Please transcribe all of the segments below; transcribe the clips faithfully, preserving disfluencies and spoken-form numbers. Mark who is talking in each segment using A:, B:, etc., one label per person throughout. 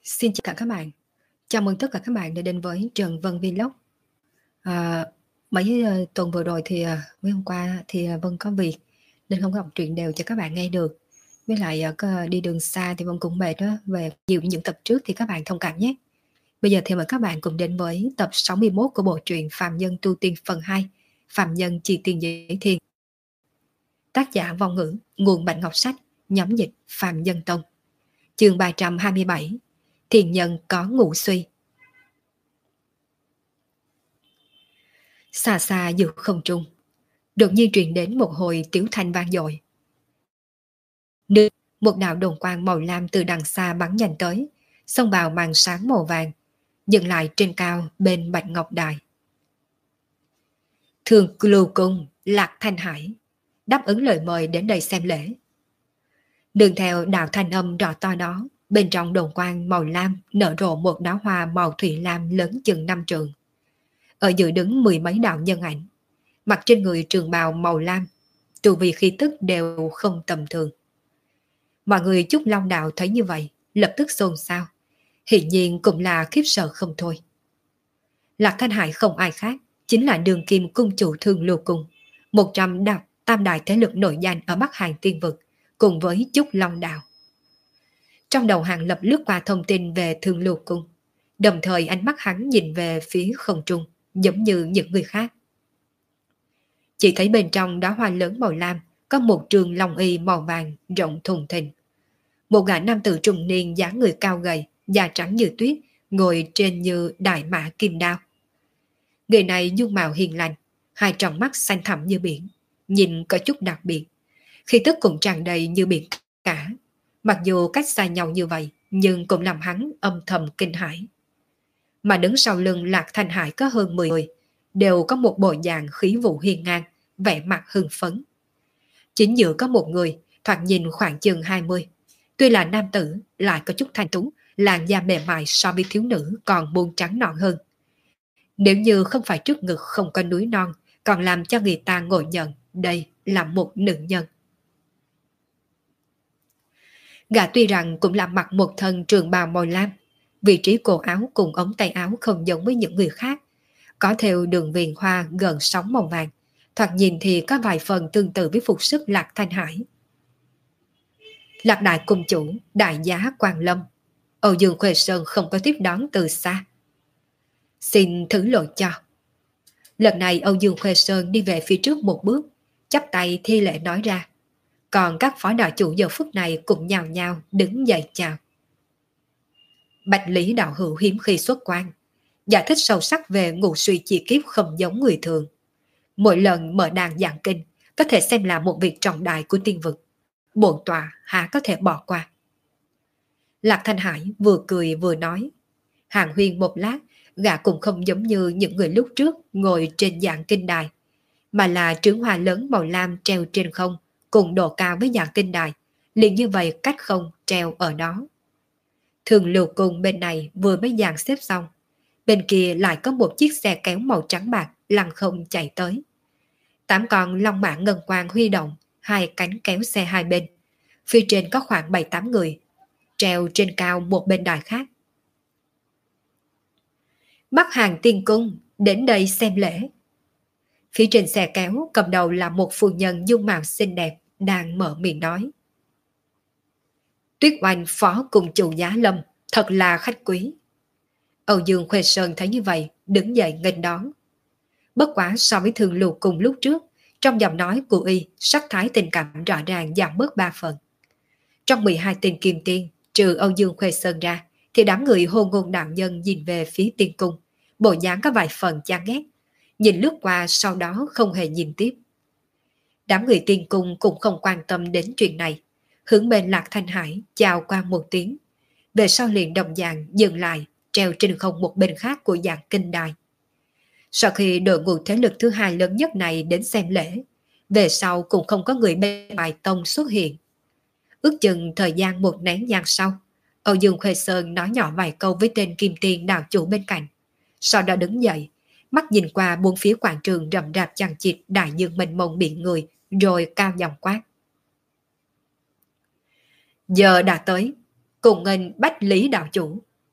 A: Xin chào các bạn, chào mừng tất cả các bạn đã đến với Trần Vân Vlog. À, mấy uh, tuần vừa rồi thì uh, mấy hôm qua thì uh, Vân có việc nên không có đọc truyện đều cho các bạn nghe được. Với lại uh, có, đi đường xa thì Vân cũng mệt đó, về nhiều những tập trước thì các bạn thông cảm nhé. Bây giờ thì mời các bạn cùng đến với tập sáu mươi mốt của bộ truyện Phàm Nhân Tu Tiên phần hai, Phàm Nhân Chi Tiên Giới Thiên. Tác giả Vong Ngữ, nguồn Bạch Ngọc Sách, nhóm dịch Phàm Nhân Tông. Chương ba trăm hai mươi bảy, Thiền Nhân có ngũ suy. Xa xa giữa không trung, đột nhiên truyền đến một hồi tiếu thanh vang dội. Nước, một đạo đồn quang màu lam từ đằng xa bắn nhanh tới, xông vào màn sáng màu vàng, dừng lại trên cao bên Bạch Ngọc Đài. Thường Lưu Cung, Lạc Thanh Hải đáp ứng lời mời đến đây xem lễ. Đường theo đạo thanh âm rõ to đó, bên trong đồn quang màu lam nở rộ một đóa hoa màu thủy lam lớn chừng năm trượng. Ở giữa đứng mười mấy đạo nhân ảnh, mặc trên người trường bào màu lam, tu vi khí tức đều không tầm thường. Mọi người Chúc Long Đạo thấy như vậy, lập tức xôn xao, hiển nhiên cũng là khiếp sợ không thôi. Lạc Thanh Hải không ai khác, chính là Đường Kim cung chủ Thương Lưu Cung, một trăm đạo tam đại thế lực nổi danh ở Bắc Hàng Tiên Vực, cùng với Chúc Long Đạo. Trong đầu Hàng Lập lướt qua thông tin về Thương Lưu Cung, đồng thời ánh mắt hắn nhìn về phía không trung, giống như những người khác. Chỉ thấy bên trong đóa hoa lớn màu lam có một trường long y màu vàng rộng thùng thình. Một gã nam tử trung niên dáng người cao gầy, da trắng như tuyết, ngồi trên như đại mã kim đao. Người này dung mạo hiền lành, hai tròng mắt xanh thẳm như biển, nhìn có chút đặc biệt, khí tức cũng tràn đầy như biển cả. Mặc dù cách xa nhau như vậy, nhưng cũng làm hắn âm thầm kinh hãi. Mà đứng sau lưng Lạc Thanh Hải có hơn mười người, đều có một bộ dạng khí vũ hiên ngang, vẻ mặt hưng phấn. Chính giữa có một người, thoạt nhìn khoảng chừng hai mươi. Tuy là nam tử, lại có chút thanh tú, làn da mềm mại so với thiếu nữ còn buông trắng nõn hơn. Nếu như không phải trước ngực không có núi non, còn làm cho người ta ngộ nhận đây là một nữ nhân. Gã tuy rằng cũng là mặc một thân trường bào màu lam, vị trí cổ áo cùng ống tay áo không giống với những người khác, có theo đường viền hoa gần sóng màu vàng, thoạt nhìn thì có vài phần tương tự với phục sức Lạc Thanh Hải. Lạc Đại Cung Chủ, Đại Giá Quang Lâm, Âu Dương Khuê Sơn không có tiếp đón từ xa. Xin thử lỗi cho. Lần này Âu Dương Khuê Sơn đi về phía trước một bước, chắp tay thi lễ nói ra. Còn các phó đạo chủ giờ phút này cũng nhào nhào đứng dậy chào. Bạch Lý đạo hữu hiếm khi xuất quan, giải thích sâu sắc về ngũ suy chi kiếp không giống người thường. Mỗi lần mở đàn giảng kinh có thể xem là một việc trọng đại của tiên vực, bổn tọa há có thể bỏ qua. Lạc Thanh Hải vừa cười vừa nói. Hàng huyên một lát, gã cũng không giống như những người lúc trước ngồi trên giảng kinh đài, mà là trướng hoa lớn màu lam treo trên không, cùng độ cao với giảng kinh đài, liền như vậy cách không treo ở đó. Thường Lưu Cung bên này vừa mới dàn xếp xong, bên kia lại có một chiếc xe kéo màu trắng bạc lăn không chạy tới. Tám con long mã ngân quang huy động, hai cánh kéo xe hai bên. Phía trên có khoảng bảy tám người, treo trên cao một bên đài khác. Bắc Hàng Tiên Cung, đến đây xem lễ. Phía trên xe kéo cầm đầu là một phu nhân dung mạo xinh đẹp, đang mở miệng nói. Tuyết Oanh phó cùng chủ Giá Lâm, thật là khách quý. Âu Dương Khuê Sơn thấy như vậy, đứng dậy nghênh đón. Bất quá so với Thường Lưu cùng lúc trước, trong giọng nói của y, sắc thái tình cảm rõ ràng giảm bớt ba phần. Trong mười hai tên kim tiên, trừ Âu Dương Khuê Sơn ra, thì đám người hôn ngôn đạo nhân nhìn về phía tiên cung, bộ dáng có vài phần chán ghét, nhìn lướt qua sau đó không hề nhìn tiếp. Đám người tiên cung cũng không quan tâm đến chuyện này, hướng bên Lạc Thanh Hải chào qua một tiếng, về sau liền đồng dạng dừng lại, treo trên không một bên khác của giảng kinh đài. Sau khi đội ngũ thế lực thứ hai lớn nhất này đến xem lễ, về sau cũng không có người bên bài tông xuất hiện. Ước chừng thời gian một nén nhang sau, Âu Dương Khuê Sơn nói nhỏ vài câu với tên kim tiên đạo chủ bên cạnh, sau đó đứng dậy, mắt nhìn qua bốn phía quảng trường rậm rạp chằng chịt đại dương mênh mông biển người, rồi cao giọng quát. Giờ đã tới, cùng nghênh Bách Lý đạo chủ,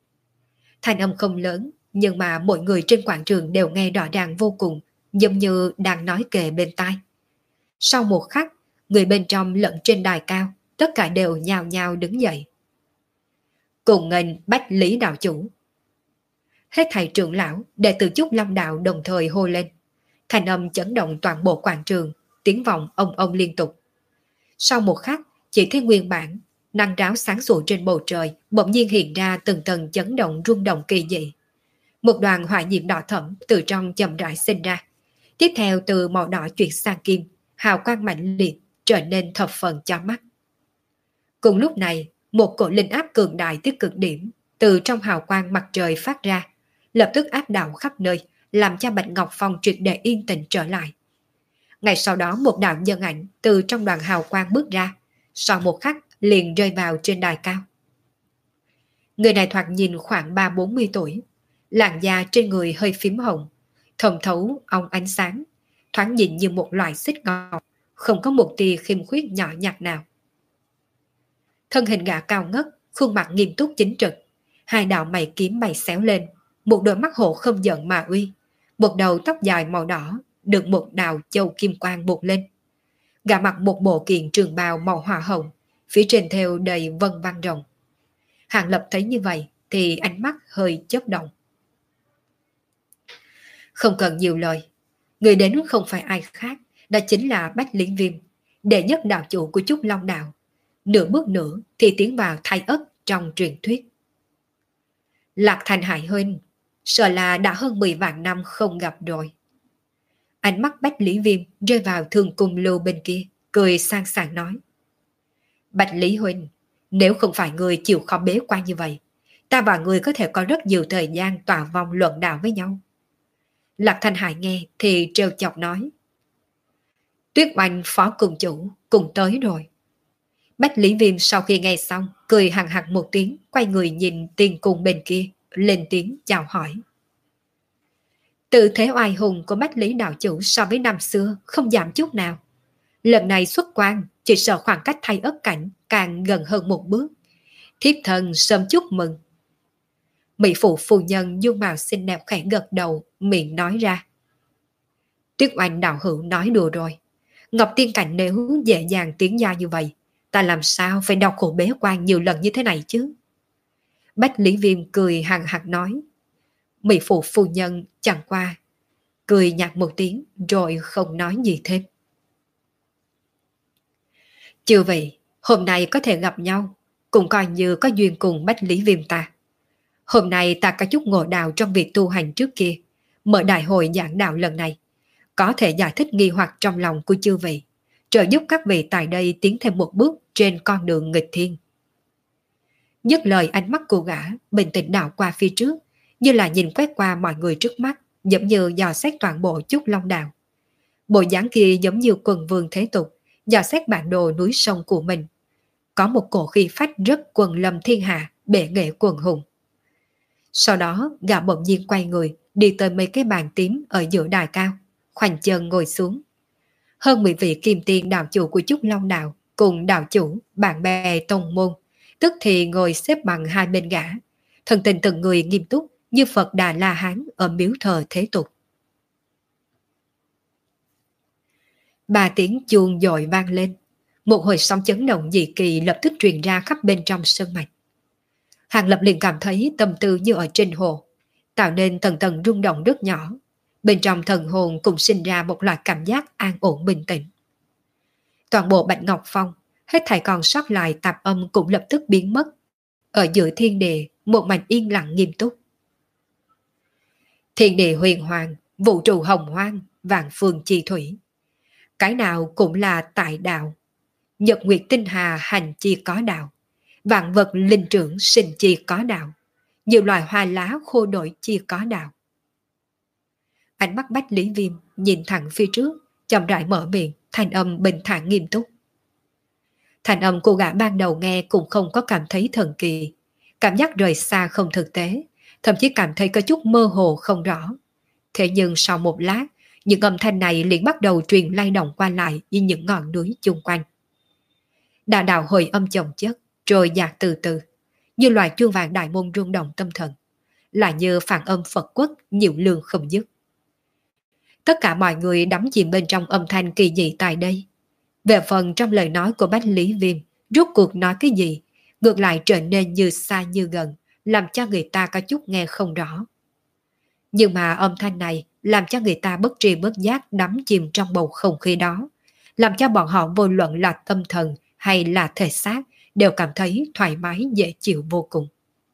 A: Thanh âm không lớn, nhưng mà mọi người trên quảng trường đều nghe rõ ràng vô cùng, giống như đang nói kề bên tai. Sau một khắc, người bên trong lẫn trên đài cao, tất cả đều nhào nhào đứng dậy. Cùng nghênh Bách Lý đạo chủ. Hết thầy trưởng lão, đệ tử Trúc Long đạo đồng thời hô lên. Thanh âm chấn động toàn bộ quảng trường, tiếng vọng ông ông liên tục. Sau một khắc, chỉ thấy nguyên bản, năng ráo sáng sủa trên bầu trời, bỗng nhiên hiện ra từng tầng chấn động rung động kỳ dị. Một đoàn hỏa diễm đỏ thẫm từ trong chậm rãi sinh ra. Tiếp theo từ màu đỏ chuyển sang kim, hào quang mạnh liệt trở nên thập phần chói mắt. Cùng lúc này, một cổ linh áp cường đại tới cực điểm từ trong hào quang mặt trời phát ra, lập tức áp đảo khắp nơi, làm cho Bạch Ngọc Phong triệt để yên tĩnh trở lại. Ngay sau đó một đạo nhân ảnh từ trong đoàn hào quang bước ra, sau một khắc liền rơi vào trên đài cao. Người này thoạt nhìn khoảng ba bốn mươi tuổi, làn da trên người hơi phím hồng, thông thấu ong ánh sáng, thoáng nhìn như một loại xích ngọc, không có một tia khiêm khuyết nhỏ nhặt nào. Thân hình gã cao ngất, khuôn mặt nghiêm túc chính trực, hai đạo mày kiếm mày xéo lên, một đôi mắt hổ không giận mà uy, một đầu tóc dài màu đỏ được một đạo châu kim quang buộc lên. Gã mặc một bộ kiện trường bào màu hỏa hồng, phía trên thêu đầy vân vang rồng. Hàng Lập thấy như vậy thì ánh mắt hơi chớp động. Không cần nhiều lời, người đến không phải ai khác, đó chính là Bách Lý Viêm, đệ nhất đạo chủ của Trúc Long đạo. Nửa bước nữa thì tiến vào thay ất trong truyền thuyết. Lạc Thành Hải huynh, sợ là đã hơn mười vạn năm không gặp rồi. Ánh mắt Bách Lý Viêm rơi vào Thương Cung Lưu bên kia, cười sang sảng nói. Bách Lý huynh, nếu không phải người chịu khó bế quan như vậy, ta và người có thể có rất nhiều thời gian tọa vòng luận đạo với nhau. Lạc Thành Hải nghe thì trêu chọc nói. Tuyết Oanh phó cùng chủ cùng tới rồi. Bách Lý Viêm sau khi nghe xong, cười hằng hặc một tiếng, quay người nhìn Tiên Cung bên kia, lên tiếng chào hỏi. Tự thế oai hùng của Bách Lý đạo chủ so với năm xưa không giảm chút nào. Lần này xuất quan, chỉ sợ khoảng cách thay ất cảnh càng gần hơn một bước. Thiếp thân sớm chúc mừng. Mỹ phụ phu nhân dung mạo xinh đẹp khẽ gật đầu, miệng nói ra. Tuyết Oanh đạo hữu nói đùa rồi. Ngọc Tiên Cảnh nếu dễ dàng tiến gia như vậy, ta làm sao phải đau khổ bế quan nhiều lần như thế này chứ? Bách Lý Viêm cười hằng hặc nói. Mỹ phụ phu nhân chẳng qua cười nhạt một tiếng rồi không nói gì thêm. Chưa vậy, hôm nay có thể gặp nhau, cũng coi như có duyên cùng Bách Lý Viêm ta. Hôm nay ta có chút ngộ đạo trong việc tu hành trước kia, mở đại hội giảng đạo lần này, có thể giải thích nghi hoặc trong lòng của chư vị, trợ giúp các vị tại đây tiến thêm một bước trên con đường nghịch thiên. Dứt lời, ánh mắt của gã bình tĩnh đảo qua phía trước, như là nhìn quét qua mọi người trước mắt, giống như dò xét toàn bộ Trúc Long đạo. Bộ dáng kia giống như quần vương thế tục, dò xét bản đồ núi sông của mình. Có một cổ khí phách rất quần lâm thiên hạ, bệ nghệ quần hùng. Sau đó, gã bỗng nhiên quay người, đi tới mấy cái bàn tím ở giữa đài cao, khoanh chân ngồi xuống. Hơn mười vị kim tiên đạo chủ của Trúc Long đạo cùng đạo chủ, bạn bè tông môn, tức thì ngồi xếp bằng hai bên gã, thần tình từng người nghiêm túc như Phật Đà La Hán ở miếu thờ thế tục. Ba tiếng chuông dội vang lên, một hồi sóng chấn động dị kỳ lập tức truyền ra khắp bên trong sơn mạch. Hàng Lập liền cảm thấy tâm tư như ở trên hồ, tạo nên tầng tầng rung động rất nhỏ. Bên trong thần hồn cũng sinh ra một loại cảm giác an ổn bình tĩnh. Toàn bộ Bạch Ngọc Phong, hết thảy còn sót lại tạp âm cũng lập tức biến mất. Ở giữa thiên địa, một mảnh yên lặng nghiêm túc. Thiên địa huyền hoàng, vũ trụ hồng hoang, vạn phương chi thủy. Cái nào cũng là tại đạo. Nhật nguyệt tinh hà hành chi có đạo. Vạn vật linh trưởng sinh chi có đạo. Nhiều loài hoa lá khô đổi chi có đạo. Ánh mắt Bách Lý Viêm nhìn thẳng phía trước, chậm rãi mở miệng, thanh âm bình thản nghiêm túc. Thanh âm cô gã ban đầu nghe cũng không có cảm thấy thần kỳ, cảm giác rời xa không thực tế, thậm chí cảm thấy có chút mơ hồ không rõ. Thế nhưng sau một lát, những âm thanh này liền bắt đầu truyền lay động qua lại như những ngọn núi chung quanh. Đạo đạo hồi âm chồng chất, rồi dạt từ từ, như loài chuông vàng đại môn rung động tâm thần. là như phản âm Phật quốc nhiều lương không dứt. Tất cả mọi người đắm chìm bên trong âm thanh kỳ dị tại đây. Về phần trong lời nói của Bách Lý Viêm, rốt cuộc nói cái gì, ngược lại trở nên như xa như gần, làm cho người ta có chút nghe không rõ. Nhưng mà âm thanh này làm cho người ta bất tri bất giác đắm chìm trong bầu không khí đó, làm cho bọn họ vô luận là tâm thần hay là thể xác đều cảm thấy thoải mái dễ chịu vô cùng.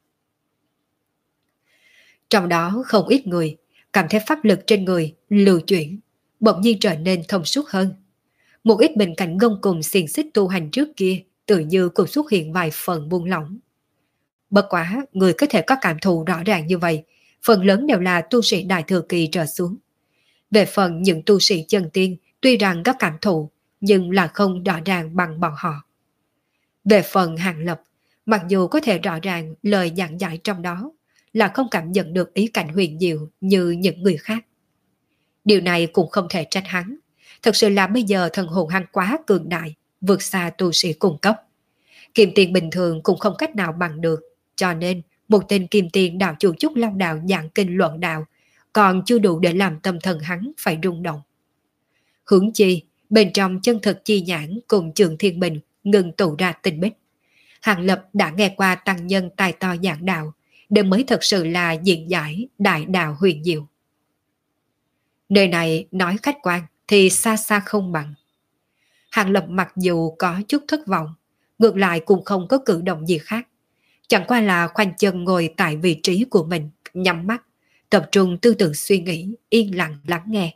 A: Trong đó không ít người cảm thấy pháp lực trên người lưu chuyển, bỗng nhiên trở nên thông suốt hơn. Một ít bên cạnh gông cùng xiềng xích tu hành trước kia tự như cũng xuất hiện vài phần buông lỏng. Bất quá, người có thể có cảm thụ rõ ràng như vậy, phần lớn đều là tu sĩ đại thừa kỳ trở xuống. Về phần những tu sĩ chân tiên, tuy rằng có cảm thụ, nhưng là không rõ ràng bằng bọn họ. Về phần Hàng Lập, mặc dù có thể rõ ràng lời giảng giải trong đó, là không cảm nhận được ý cảnh huyền diệu như những người khác. Điều này cũng không thể trách hắn. Thật sự là bây giờ thần hồn hắn quá cường đại, vượt xa tu sĩ cung cấp. Kim tiền bình thường cũng không cách nào bằng được, cho nên một tên kim tiền đạo chủ Trúc Long đạo giảng kinh luận đạo còn chưa đủ để làm tâm thần hắn phải rung động. Hướng chi, bên trong chân thực chi nhãn cùng Trường Thiên Bình ngừng tụ ra tinh bích. Hàng Lập đã nghe qua tăng nhân tài to giảng đạo, đây mới thật sự là diễn giải đại đạo huyền diệu. Nơi này nói khách quan thì xa xa không bằng. Hàng Lập mặc dù có chút thất vọng, ngược lại cũng không có cử động gì khác. Chẳng qua là khoanh chân ngồi tại vị trí của mình, nhắm mắt, tập trung tư tưởng suy nghĩ, yên lặng lắng nghe.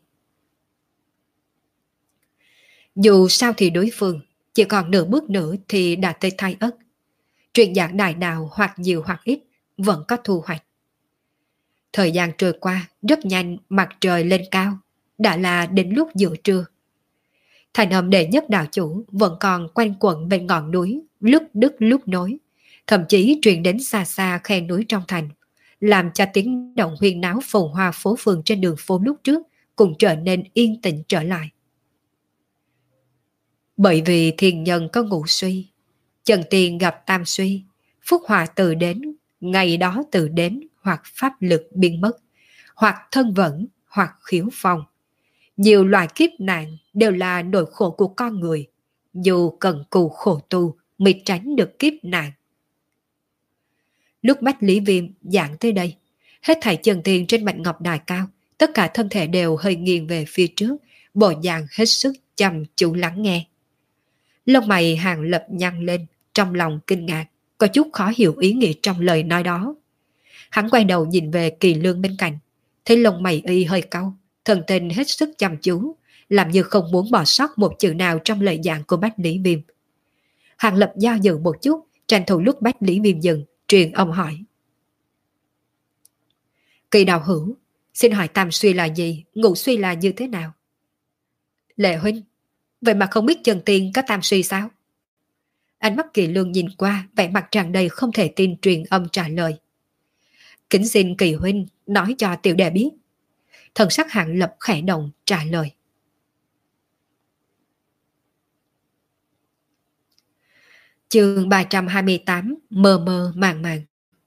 A: Dù sao thì đối phương, chỉ còn nửa bước nữa thì đã tới Thái Ất. Truyền giảng đại đạo hoặc nhiều hoặc ít, vẫn có thu hoạch. Thời gian trôi qua, rất nhanh mặt trời lên cao, đã là đến lúc giữa trưa. Thành âm đệ nhất đạo chủ vẫn còn quanh quẩn bên ngọn núi, lúc đứt lúc nối, thậm chí truyền đến xa xa khe núi trong thành, làm cho tiếng động huyên náo phồn hoa phố phường trên đường phố lúc trước cũng trở nên yên tĩnh trở lại. Bởi vì thiên nhân có ngũ suy, Trần Tiền gặp tam suy, phúc hòa từ đến, ngày đó từ đến hoặc pháp lực biến mất, hoặc thân vẫn, hoặc khiếu phong. Nhiều loại kiếp nạn đều là nỗi khổ của con người, dù cần cù khổ tu mới tránh được kiếp nạn. Lúc Bách Lý Viêm giảng tới đây, hết thảy Trần Tiền trên mạch ngọc đài cao, tất cả thân thể đều hơi nghiêng về phía trước, bộ dạng hết sức chăm chú lắng nghe. Lông mày Hàng Lập nhăn lên, trong lòng kinh ngạc, có chút khó hiểu ý nghĩa trong lời nói đó. Hắn quay đầu nhìn về Kỳ Lương bên cạnh, thấy lông mày y hơi cau, thần tình hết sức chăm chú, làm như không muốn bỏ sót một chữ nào trong lời giảng của Bách Lý Viêm. Hàng Lập do dự một chút, tranh thủ lúc Bách Lý Viêm dừng, truyền âm hỏi. Kỳ đạo hữu, xin hỏi tam suy là gì, ngũ suy là như thế nào? Lệ huynh, vậy mà không biết Trần Tiên có tam suy sao? Ánh mắt Kỳ Lương nhìn qua, vẻ mặt tràn đầy không thể tin, truyền âm trả lời. Kính xin Kỳ huynh nói cho tiểu đệ biết. Thần sắc Hàng Lập khẽ động trả lời. Chương ba trăm hai mươi tám, mơ mơ màng màng.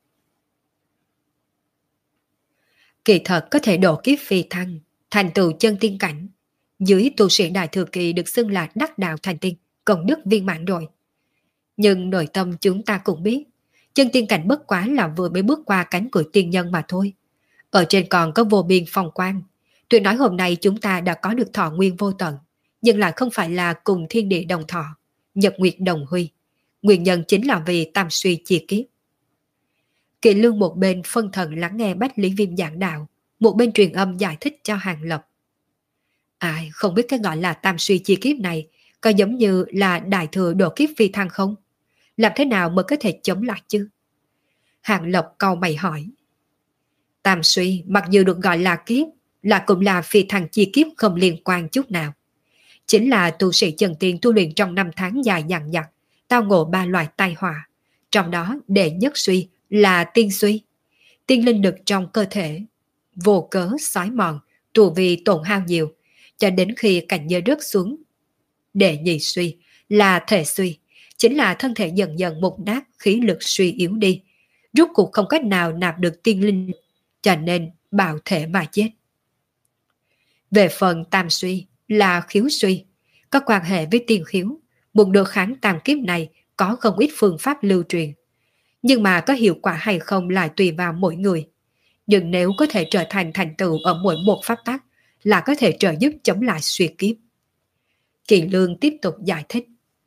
A: Kỳ thật có thể độ kiếp phi thăng, thành tựu chân tiên cảnh. Dưới tu sĩ đại thừa kỳ được xưng là đắc đạo thành tiên, công đức viên mãn rồi. Nhưng nội tâm chúng ta cũng biết, chân tiên cảnh bất quá là vừa mới bước qua cánh cửa tiên nhân mà thôi. Ở trên còn có vô biên phong quang. Tuy nói hôm nay chúng ta đã có được thọ nguyên vô tận, nhưng lại không phải là cùng thiên địa đồng thọ, nhật nguyệt đồng huy. Nguyên nhân chính là vì tam suy chia kiếp. Kỳ Lương một bên phân thần lắng nghe Bách Lý Viêm giảng đạo, một bên truyền âm giải thích cho Hàng Lập. Ai không biết cái gọi là tam suy chia kiếp này có giống như là đại thừa độ kiếp phi thăng không? Làm thế nào mới có thể chống lại chứ? Hàng Lập cau mày hỏi. Tam suy mặc dù được gọi là kiếp, là cũng là phi thăng chia kiếp không liên quan chút nào. Chính là tu sĩ chân tiên tu luyện trong năm tháng dài dằng dặc, tao ngộ ba loại tai họa. Trong đó đệ nhất suy là tiên suy. Tiên linh lực trong cơ thể vô cớ xói mòn, tù vì tổn hao nhiều, cho đến khi cảnh giới rớt xuống. Đệ nhị suy là thể suy, chính là thân thể dần dần mục nát, khí lực suy yếu đi, rốt cuộc không cách nào nạp được tiên linh cho nên bạo thể mà chết. Về phần tam suy là khiếu suy, có quan hệ với tiên khiếu, muốn được kháng tam kiếp này có không ít phương pháp lưu truyền. Nhưng mà có hiệu quả hay không lại tùy vào mỗi người. Nhưng nếu có thể trở thành thành tựu ở mỗi một pháp tắc là có thể trợ giúp chống lại suy kiếp. Kỳ Lương tiếp tục giải thích.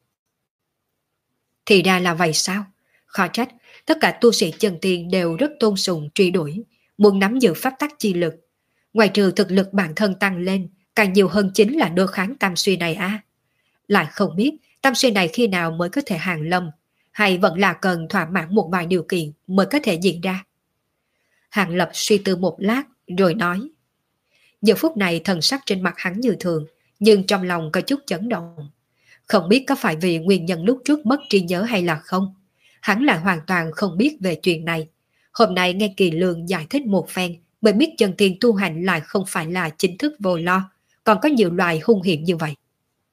A: Thì ra là vậy sao? Khó trách, tất cả tu sĩ chân tiên đều rất tôn sùng truy đuổi, muốn nắm giữ pháp tắc chi lực. Ngoài trừ thực lực bản thân tăng lên, càng nhiều hơn chính là đối kháng tam suy này á. À. Lại không biết tam suy này khi nào mới có thể hàng lâm, hay vẫn là cần thỏa mãn một vài điều kiện mới có thể diễn ra. Hàng Lập suy tư một lát rồi nói. Giờ phút này thần sắc trên mặt hắn như thường, nhưng trong lòng có chút chấn động. Không biết có phải vì nguyên nhân lúc trước mất trí nhớ hay là không. Hắn lại hoàn toàn không biết về chuyện này. Hôm nay nghe Kỳ Lương giải thích một phen mới biết chân tiên tu hành lại không phải là chính thức vô lo, còn có nhiều loại hung hiểm như vậy.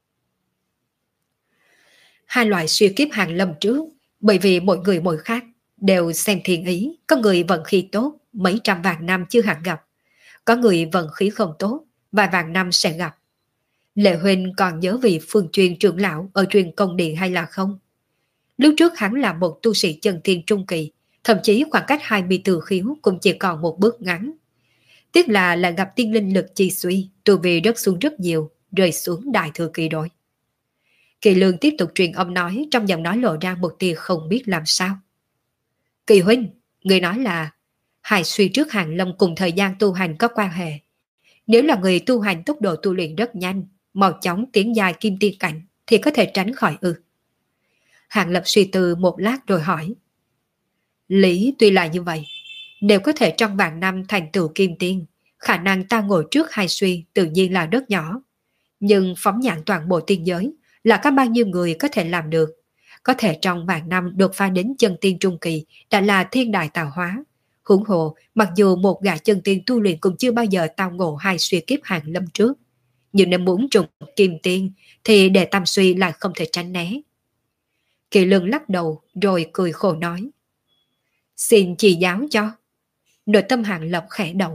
A: Hai loại suy kiếp hàng lâm trước, bởi vì mỗi người mỗi khác, đều xem thiên ý, có người vận khí tốt, mấy trăm vạn năm chưa hẳn gặp. Có người vận khí không tốt, vài vạn năm sẽ gặp. Lệ Huynh còn nhớ vị Phương Truyền trưởng lão ở truyền công điện hay là không? Lúc trước hắn là một tu sĩ chân tiên trung kỳ, thậm chí khoảng cách hai mươi từ khiếu cũng chỉ còn một bước ngắn. Tiếc là lại gặp tiên linh lực chi suy, tu vi rớt xuống rất nhiều, rơi xuống đại thừa kỳ rồi. Kỳ Lương tiếp tục truyền âm nói, trong giọng nói lộ ra một tia không biết làm sao. Kỳ Huynh, người nói là hài suy trước hàng lâm cùng thời gian tu hành có quan hệ. Nếu là người tu hành tốc độ tu luyện rất nhanh, mau chóng tiến dài kim tiên cảnh thì có thể tránh khỏi ư. Hàng Lập suy tư một lát rồi hỏi. Lý tuy là như vậy, nếu có thể trong vạn năm thành tựu kim tiên, khả năng ta ngồi trước hai suy tự nhiên là rất nhỏ. Nhưng phóng nhãn toàn bộ tiên giới là có bao nhiêu người có thể làm được. Có thể trong vạn năm đột phá đến chân tiên trung kỳ đã là thiên đại tạo hóa. Huống hồ, mặc dù một gã chân tiên tu luyện cũng chưa bao giờ tao ngộ hai suy kiếp hàng lâm trước. Nhưng nếu muốn trùng kim tiên thì để tam suy lại không thể tránh né. Kỳ Lương lắc đầu rồi cười khổ nói. Xin chỉ giáo cho. Nội tâm Hàng Lập khẽ động.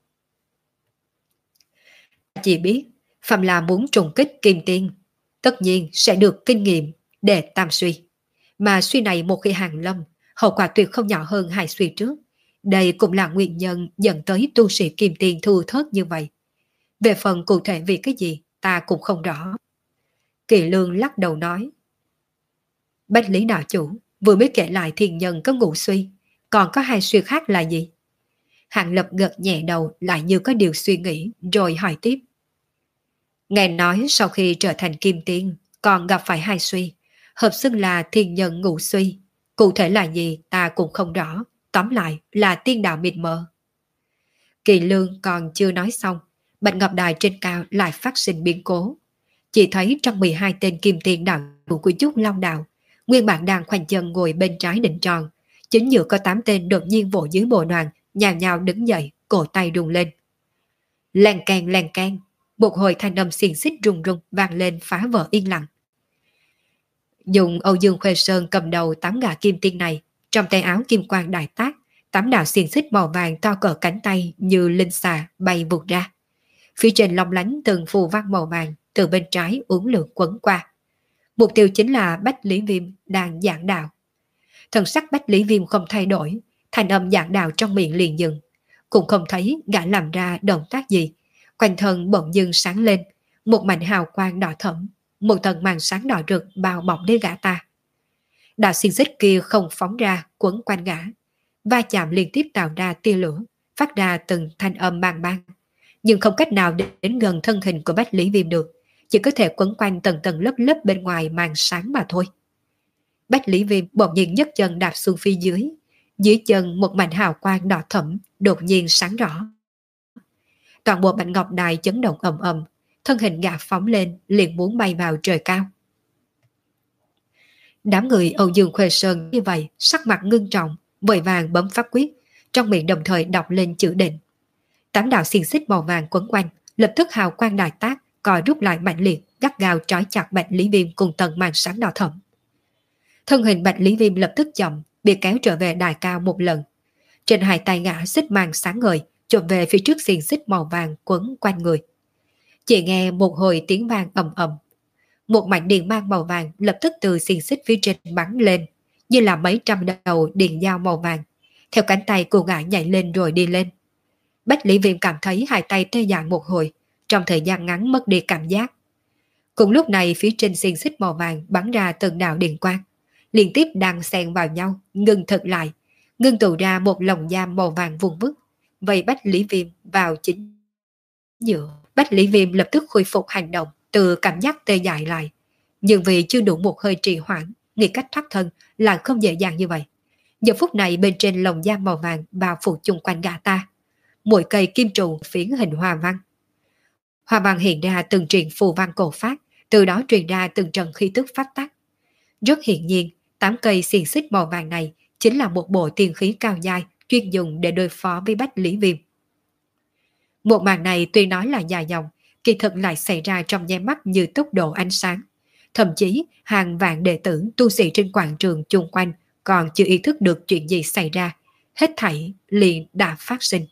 A: Chỉ biết, phàm là muốn trùng kích kim tiên, tất nhiên sẽ được kinh nghiệm để tam suy. Mà suy này một khi hàng lâm, hậu quả tuyệt không nhỏ hơn hai suy trước. Đây cũng là nguyên nhân dẫn tới tu sĩ kim tiên thưa thớt như vậy. Về phần cụ thể vì cái gì, ta cũng không rõ. Kỳ Lương lắc đầu nói. Bách Lý đạo chủ vừa mới kể lại thiên nhân có ngũ suy, còn có hai suy khác là gì? Hàng Lập gật nhẹ đầu lại như có điều suy nghĩ rồi hỏi tiếp. Nghe nói sau khi trở thành kim tiên còn gặp phải hai suy, hợp xưng là thiên nhân ngũ suy. Cụ thể là gì ta cũng không rõ, tóm lại là tiên đạo mịt mờ. Kỳ Lương còn chưa nói xong, Bạch Ngọc Đài trên cao lại phát sinh biến cố. Chỉ thấy trong mười hai tên kim tiên đạo của Trúc Long Đạo, nguyên bản đang khoanh chân ngồi bên trái đỉnh tròn, chính giữa có tám tên đột nhiên vỗ dưới bộ đoàn, nhào nhào đứng dậy, cổ tay rung lên. Lèn can lèn can, một hồi thanh âm xiềng xích rung rung vang lên phá vỡ yên lặng. Dùng Âu Dương Khuê Sơn cầm đầu tám gã kim tiên này, trong tay áo kim quang đại tác, tám đạo xiềng xích màu vàng to cỡ cánh tay như linh xà bay vụt ra. Phía trên long lánh từng phù văn màu vàng từ bên trái uốn lượn quấn qua. Mục tiêu chính là Bách Lý Viêm đang giảng đạo. Thần sắc Bách Lý Viêm không thay đổi, thành âm giảng đạo trong miệng liền dừng. Cũng không thấy gã làm ra động tác gì. Quanh thân bỗng dưng sáng lên, một mảnh hào quang đỏ thẫm, một tầng màn sáng đỏ rực bao bọc lấy gã ta. Đạo xiên xích kia không phóng ra quấn quanh gã, va chạm liên tiếp tạo ra tia lửa, phát ra từng thanh âm bang bang, nhưng không cách nào đến gần thân hình của Bách Lý Viêm được, chỉ có thể quấn quanh tầng tầng lớp lớp bên ngoài màn sáng mà thôi. Bách Lý Viêm bỗng nhiên nhấc chân đạp xuống phía dưới, dưới chân một mảnh hào quang đỏ thẫm đột nhiên sáng rõ. Toàn bộ Bạch Ngọc Đài chấn động ầm ầm, thân hình gã phóng lên liền muốn bay vào trời cao. Đám người Âu Dương Khuê Sơn như vậy sắc mặt ngưng trọng, vội vàng bấm pháp quyết, trong miệng đồng thời đọc lên chữ định. Tám đạo xiềng xích màu vàng quấn quanh, lập tức hào quang đại tác, còi rút lại mạnh liệt, gắt gao trói chặt Bạch Lý Viêm cùng tầng màn sáng đỏ thẫm. Thân hình Bạch Lý Viêm lập tức chậm, bị kéo trở về đài cao một lần. Trên hai tay gã xích màng sáng ngời, chộp về phía trước xiềng xích màu vàng quấn quanh người. Chỉ nghe một hồi tiếng vang ầm ầm. Một mảnh điện mang màu vàng lập tức từ xiềng xích phía trên bắn lên, như là mấy trăm đầu điện dao màu vàng. Theo cánh tay của gã nhảy lên rồi đi lên. Bách Lý Viêm cảm thấy hai tay tê dại một hồi, trong thời gian ngắn mất đi cảm giác. Cùng lúc này phía trên xiềng xích màu vàng bắn ra từng đạo điện quang, liên tiếp đang xen vào nhau, ngưng thực lại, ngưng tụ ra một lồng giam màu vàng vuông vức, vây Bách Lý Viêm vào chính giữa. Bách Lý Viêm lập tức khôi phục hành động, từ cảm giác tê dại lại, nhưng vì chưa đủ một hơi trì hoãn, nghĩ cách thoát thân là không dễ dàng như vậy. Giờ phút này bên trên lồng giam màu vàng bao phủ chung quanh gã ta, mỗi cây kim trụ phiến hình hoa văn. Hoa văn hiện ra từng truyền phù văn cổ phát, từ đó truyền ra từng trận khí tức phát tác. Rất hiển nhiên, tám cây xiềng xích màu vàng này chính là một bộ tiên khí cao dai chuyên dùng để đối phó với Bách Lý Viêm. Một màn này tuy nói là dài dòng, kỳ thực lại xảy ra trong nháy mắt như tốc độ ánh sáng. Thậm chí, hàng vạn đệ tử tu sĩ trên quảng trường chung quanh còn chưa ý thức được chuyện gì xảy ra, hết thảy liền đã phát sinh.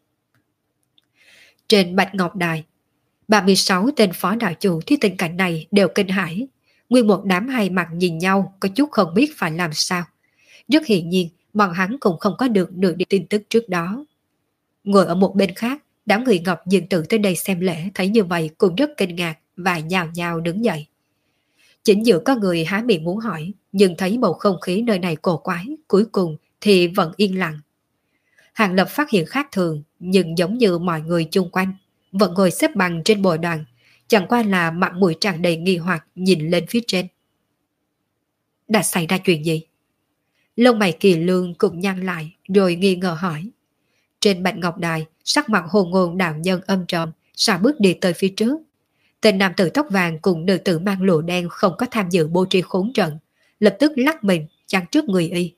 A: Trên Bạch Ngọc Đài, ba mươi sáu tên phó đạo chủ thấy tình cảnh này đều kinh hãi. Nguyên một đám hai mặt nhìn nhau, có chút không biết phải làm sao. Rất hiển nhiên, bọn hắn cũng không có được nửa điểm tin tức trước đó. Ngồi ở một bên khác, đám người Ngọc Dương Tử tới đây xem lễ thấy như vậy cũng rất kinh ngạc và nhào nhào đứng dậy. Chính giữa có người há miệng muốn hỏi, nhưng thấy bầu không khí nơi này cổ quái, cuối cùng thì vẫn yên lặng. Hàng Lập phát hiện khác thường, nhưng giống như mọi người chung quanh, vẫn ngồi xếp bằng trên bồ đoàn, chẳng qua là mặt mũi tràn đầy nghi hoặc nhìn lên phía trên. Đã xảy ra chuyện gì? Lông mày Kỳ Lương cũng nhăn lại, rồi nghi ngờ hỏi. Trên Bạch Ngọc Đài, sắc mặt hồ ngôn đạo nhân âm trầm, xà bước đi tới phía trước. Tên nam tử tóc vàng cùng nữ tử mang lụa đen không có tham dự bố trí khốn trận, lập tức lắc mình chắn trước người y.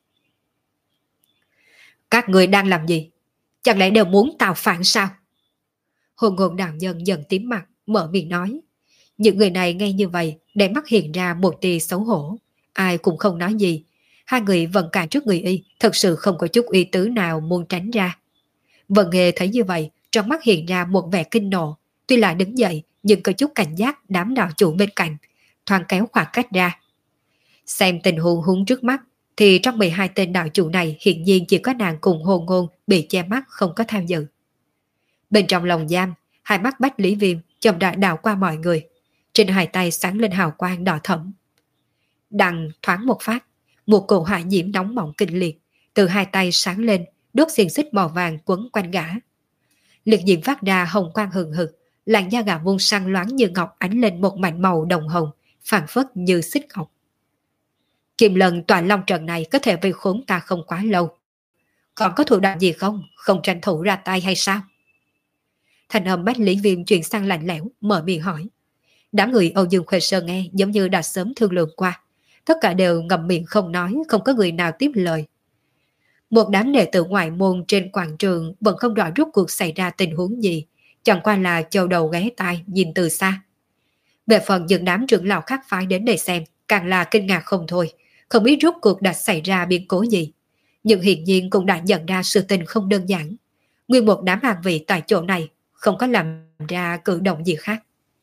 A: Các người đang làm gì? Chẳng lẽ đều muốn tạo phản sao? Hồ ngôn đạo nhân dần tím mặt, mở miệng nói. Những người này nghe như vậy, để mắt hiện ra một tia xấu hổ. Ai cũng không nói gì. Hai người vẫn cản trước người y, thật sự không có chút ý tứ nào muốn tránh ra. Vân Nghê thấy như vậy, trong mắt hiện ra một vẻ kinh nộ. Tuy là đứng dậy, nhưng có chút cảnh giác đám đạo chủ bên cạnh, thoáng kéo khoảng cách ra. Xem tình huống húng trước mắt, thì trong mười hai tên đạo chủ này hiện nhiên chỉ có nàng cùng Hồ Ngôn bị che mắt không có tham dự. Bên trong lòng giam, hai mắt Bách Lý Viêm chậm rãi đảo qua mọi người, trên hai tay sáng lên hào quang đỏ thẫm. Đằng thoáng một phát, một cổ hỏa diễm nóng bỏng kinh liệt từ hai tay sáng lên, đốt xiềng xích màu vàng quấn quanh gã. Liệt diễm phát ra hồng quang hừng hực, làn da gà vuông săn loáng như ngọc ánh lên một mảnh màu đồng hồng, phảng phất như xích ngọc. Kim lần toàn long trận này có thể vây khốn ta không quá lâu. Còn có thủ đoạn gì không? Không tranh thủ ra tay hay sao? Thành âm Bách Lý Viêm chuyển sang lạnh lẽo, mở miệng hỏi. Đám người Âu Dương Khuê Sơn nghe giống như đã sớm thương lượng qua. Tất cả đều ngậm miệng không nói, không có người nào tiếp lời. Một đám đệ tử ngoại môn trên quảng trường vẫn không rõ rốt cuộc xảy ra tình huống gì, chẳng qua là châu đầu ghé tai nhìn từ xa. Về phần những đám trưởng lão khác phái đến để xem, càng là kinh ngạc không thôi, không biết rốt cuộc đã xảy ra biến cố gì. Nhưng hiển nhiên cũng đã nhận ra sự tình không đơn giản. Nguyên một đám hàng vị tại chỗ này không có làm ra cử động gì khác.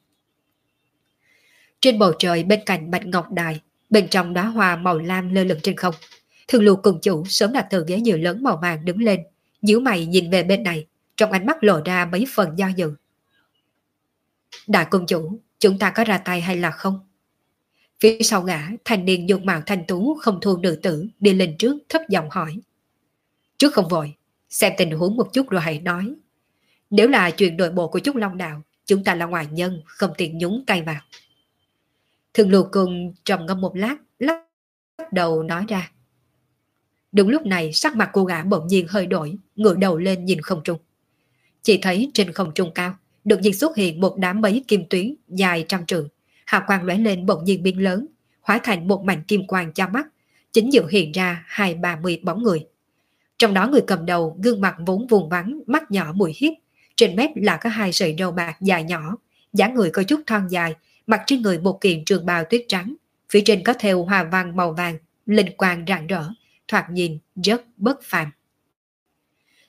A: Trên bầu trời bên cạnh Bạch Ngọc Đài, bên trong đóa hoa màu lam lơ lửng trên không, Thường Lục cùng chủ sớm đặt từ ghế nhựa lớn màu vàng đứng lên, nhíu mày nhìn về bên này, trong ánh mắt lộ ra mấy phần do dự. Đại công chủ, chúng ta có ra tay hay là không? Phía sau gã, thanh niên dung mạo thanh tú không thua nữ tử đi lên trước thấp giọng hỏi. Trước không vội, xem tình huống một chút rồi hãy nói. Nếu là chuyện nội bộ của Trúc Long Đạo, chúng ta là ngoại nhân, không tiện nhúng tay vào. Thường Lục cùng trầm ngâm một lát, lắc đầu nói ra. Đúng lúc này sắc mặt cô gã bỗng nhiên hơi đổi, ngửa đầu lên nhìn không trung. Chỉ thấy trên không trung cao, đột nhiên xuất hiện một đám mấy kim tuyến dài trăm trượng, hào quang lóe lên bỗng nhiên biến lớn, hóa thành một mảnh kim quang cho mắt, chính giữa hiện ra hai ba mươi bóng người. Trong đó người cầm đầu gương mặt vốn vuông vắn, mắt nhỏ mũi hiếp, trên mép là có hai sợi râu bạc dài nhỏ, dáng người có chút thon dài, mặc trên người một kiện trường bào tuyết trắng, phía trên có thêu hoa văn màu vàng, linh quang rạng rỡ, thoạt nhìn rất bất phàm.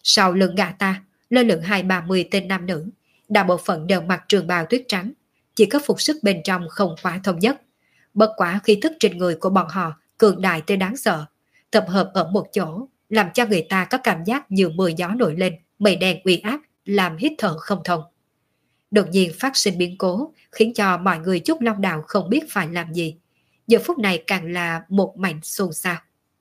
A: Sau lưng gã ta, lơ lửng hai ba mươi tên nam nữ, đại bộ phận đều mặc trường bào tuyết trắng, chỉ có phục sức bên trong không quá thống nhất. Bất quá khí thức trên người của bọn họ cường đại tới đáng sợ, tập hợp ở một chỗ, làm cho người ta có cảm giác như mưa gió nổi lên, mây đen uy áp, làm hít thở không thông. Đột nhiên phát sinh biến cố, khiến cho mọi người Trúc Long Đạo không biết phải làm gì. Giờ phút này càng là một mảnh xôn xao.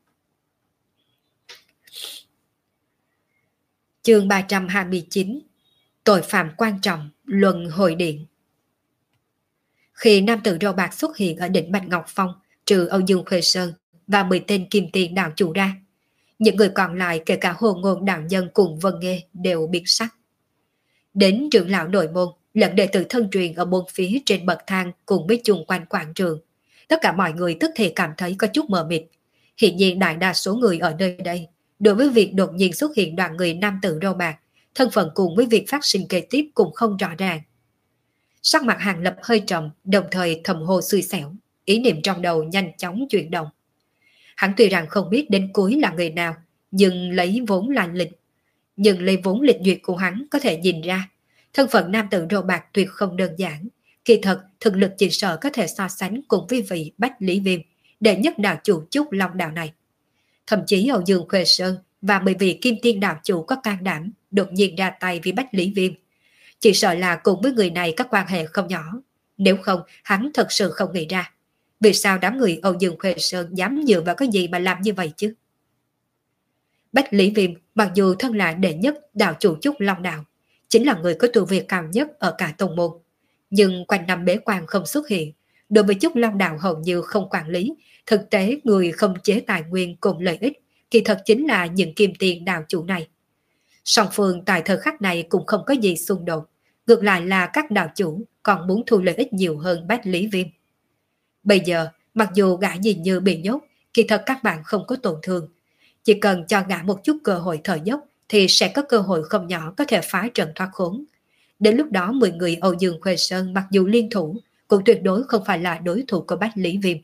A: Chương ba trăm hai mươi chín. Tội phạm quan trọng, luân hồi điện. Khi nam tử râu bạc xuất hiện ở đỉnh Bạch Ngọc Phong, trừ Âu Dương Khuê Sơn và mười tên kim tiền đạo chủ ra, những người còn lại kể cả Hồ Ngôn đạo nhân cùng Vân Nghê đều biến sắc. Đến trưởng lão nội môn, lẫn đệ tử thân truyền ở bốn phía trên bậc thang cùng với chung quanh quảng trường, tất cả mọi người tức thì cảm thấy có chút mờ mịt. Hiện nhiên đại đa số người ở nơi đây, đối với việc đột nhiên xuất hiện đoàn người nam tử râu bạc, thân phận cùng với việc phát sinh kế tiếp cũng không rõ ràng. Sắc mặt Hàng Lập hơi trầm, đồng thời thầm hô xui xẻo, ý niệm trong đầu nhanh chóng chuyển động. Hắn tuy rằng không biết đến cuối là người nào, nhưng lấy vốn là lịch, nhưng lấy vốn lịch duyệt của hắn có thể nhìn ra, thân phận nam tử râu bạc tuyệt không đơn giản. Kỳ thật, thực lực chỉ sợ có thể so sánh cùng với vị Bách Lý Viêm, đệ nhất đạo chủ Trúc Long Đạo này. Thậm chí Âu Dương Khuê Sơn và mười vị kim tiên đạo chủ có can đảm đột nhiên ra tay với Bách Lý Viêm. Chỉ sợ là cùng với người này có quan hệ không nhỏ. Nếu không, hắn thật sự không nghĩ ra. Vì sao đám người Âu Dương Khuê Sơn dám dựa vào cái gì mà làm như vậy chứ? Bách Lý Viêm mặc dù thân là đệ nhất đạo chủ Trúc Long Đạo, chính là người có tu vi cao nhất ở cả tông môn. Nhưng quanh năm bế quan không xuất hiện, đối với Trúc Long Đạo hầu như không quản lý. Thực tế người không chế tài nguyên cùng lợi ích, kỳ thật chính là những kim tiền đạo chủ này. Song phương tại thời khắc này cũng không có gì xung đột, ngược lại là các đạo chủ còn muốn thu lợi ích nhiều hơn Bách Lý Viêm. Bây giờ, mặc dù gã nhìn như bị nhốt, kỳ thật các bạn không có tổn thương. Chỉ cần cho gã một chút cơ hội thở dốc thì sẽ có cơ hội không nhỏ có thể phá trận thoát khốn. Đến lúc đó mười người Âu Dương Khuê Sơn mặc dù liên thủ cũng tuyệt đối không phải là đối thủ của Bách Lý Viêm.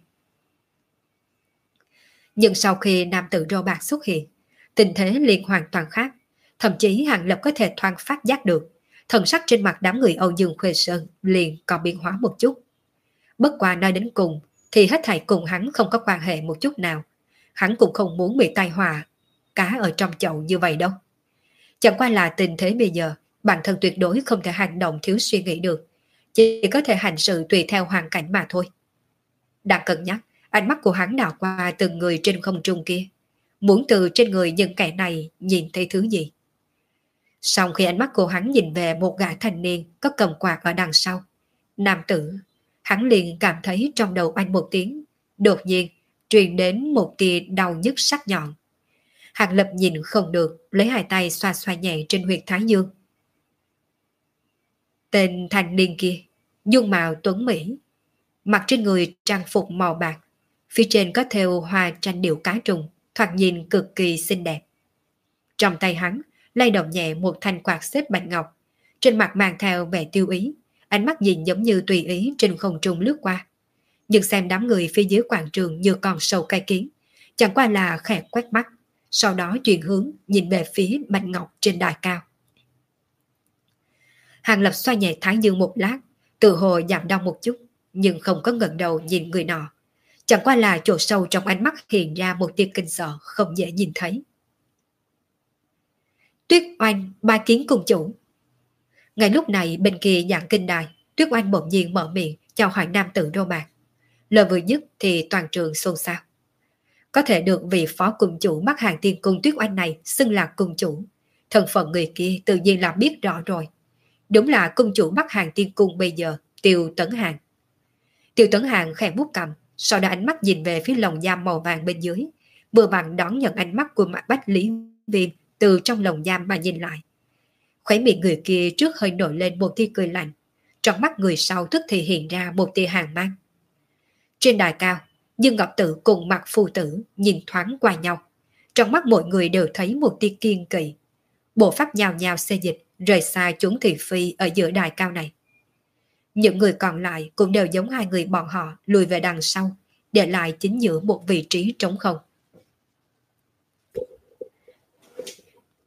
A: Nhưng sau khi nam tử râu bạc xuất hiện, tình thế liền hoàn toàn khác. Thậm chí Hàng Lập có thể thoáng phát giác được, thần sắc trên mặt đám người Âu Dương Khuê Sơn liền còn biến hóa một chút. Bất qua nói đến cùng thì hết thảy cùng hắn không có quan hệ một chút nào. Hắn cũng không muốn bị tai họa cá ở trong chậu như vậy đâu. Chẳng qua là tình thế bây giờ, bản thân tuyệt đối không thể hành động thiếu suy nghĩ được, chỉ có thể hành sự tùy theo hoàn cảnh mà thôi. Đang cân nhắc, ánh mắt của hắn đảo qua từng người trên không trung kia, muốn từ trên người những kẻ này nhìn thấy thứ gì. Sau khi ánh mắt của hắn nhìn về một gã thanh niên có cầm quạt ở đằng sau, nam tử, hắn liền cảm thấy trong đầu anh một tiếng, đột nhiên truyền đến một tia đau nhức sắc nhọn. Hàng Lập nhìn không được, lấy hai tay xoa xoa nhẹ trên huyệt thái dương. Tên thanh niên kia, dung mạo tuấn mỹ, mặc trên người trang phục màu bạc, phía trên có thêu hoa tranh điệu cá trùng, thoạt nhìn cực kỳ xinh đẹp. Trong tay hắn lay động nhẹ một thanh quạt xếp bạch ngọc, trên mặt mang theo vẻ tiêu ý, ánh mắt nhìn giống như tùy ý trên không trung lướt qua. Nhưng xem đám người phía dưới quảng trường như con sâu cái kiến, chẳng qua là khẽ quét mắt, sau đó chuyển hướng nhìn về phía bạch ngọc trên đài cao. Hàng Lập xoay nhẹ thái dương một lát, tự hồ giảm đau một chút, nhưng không có ngẩng đầu nhìn người nọ. Chẳng qua là chỗ sâu trong ánh mắt hiện ra một tia kinh sợ không dễ nhìn thấy. Tuyết Oanh ba kiến cùng chủ. Ngay lúc này bên kia giảng kinh đài, Tuyết Oanh bỗng nhiên mở miệng chào hỏi nam tử râu bạc. Lời vừa dứt thì toàn trường xôn xao. Có thể được vị phó cung chủ Bắc Hàng Tiên Cung Tuyết Oanh này xưng là cung chủ, thân phận người kia tự nhiên là biết rõ rồi. Đúng là cung chủ Bắc Hàng Tiên Cung bây giờ, Tiêu Tấn Hàng. Tiêu Tấn Hàng khẽ bút cầm, sau đó ánh mắt nhìn về phía lồng giam màu vàng bên dưới, vừa vặn đón nhận ánh mắt của Mạc Bách Lý Viêm từ trong lồng giam mà nhìn lại. Khóe miệng người kia trước hơi nổi lên một tia cười lạnh, trong mắt người sau tức thì hiện ra một tia hàn mang. Trên đài cao, Dương Ngọc Tử cùng Mạc Phu Tử nhìn thoáng qua nhau, trong mắt mọi người đều thấy một tia kiên kỵ. Bộ pháp nhào nhào xê dịch rời xa chúng thị phi ở giữa đài cao này. Những người còn lại cũng đều giống hai người bọn họ lùi về đằng sau, để lại chính giữa một vị trí trống không.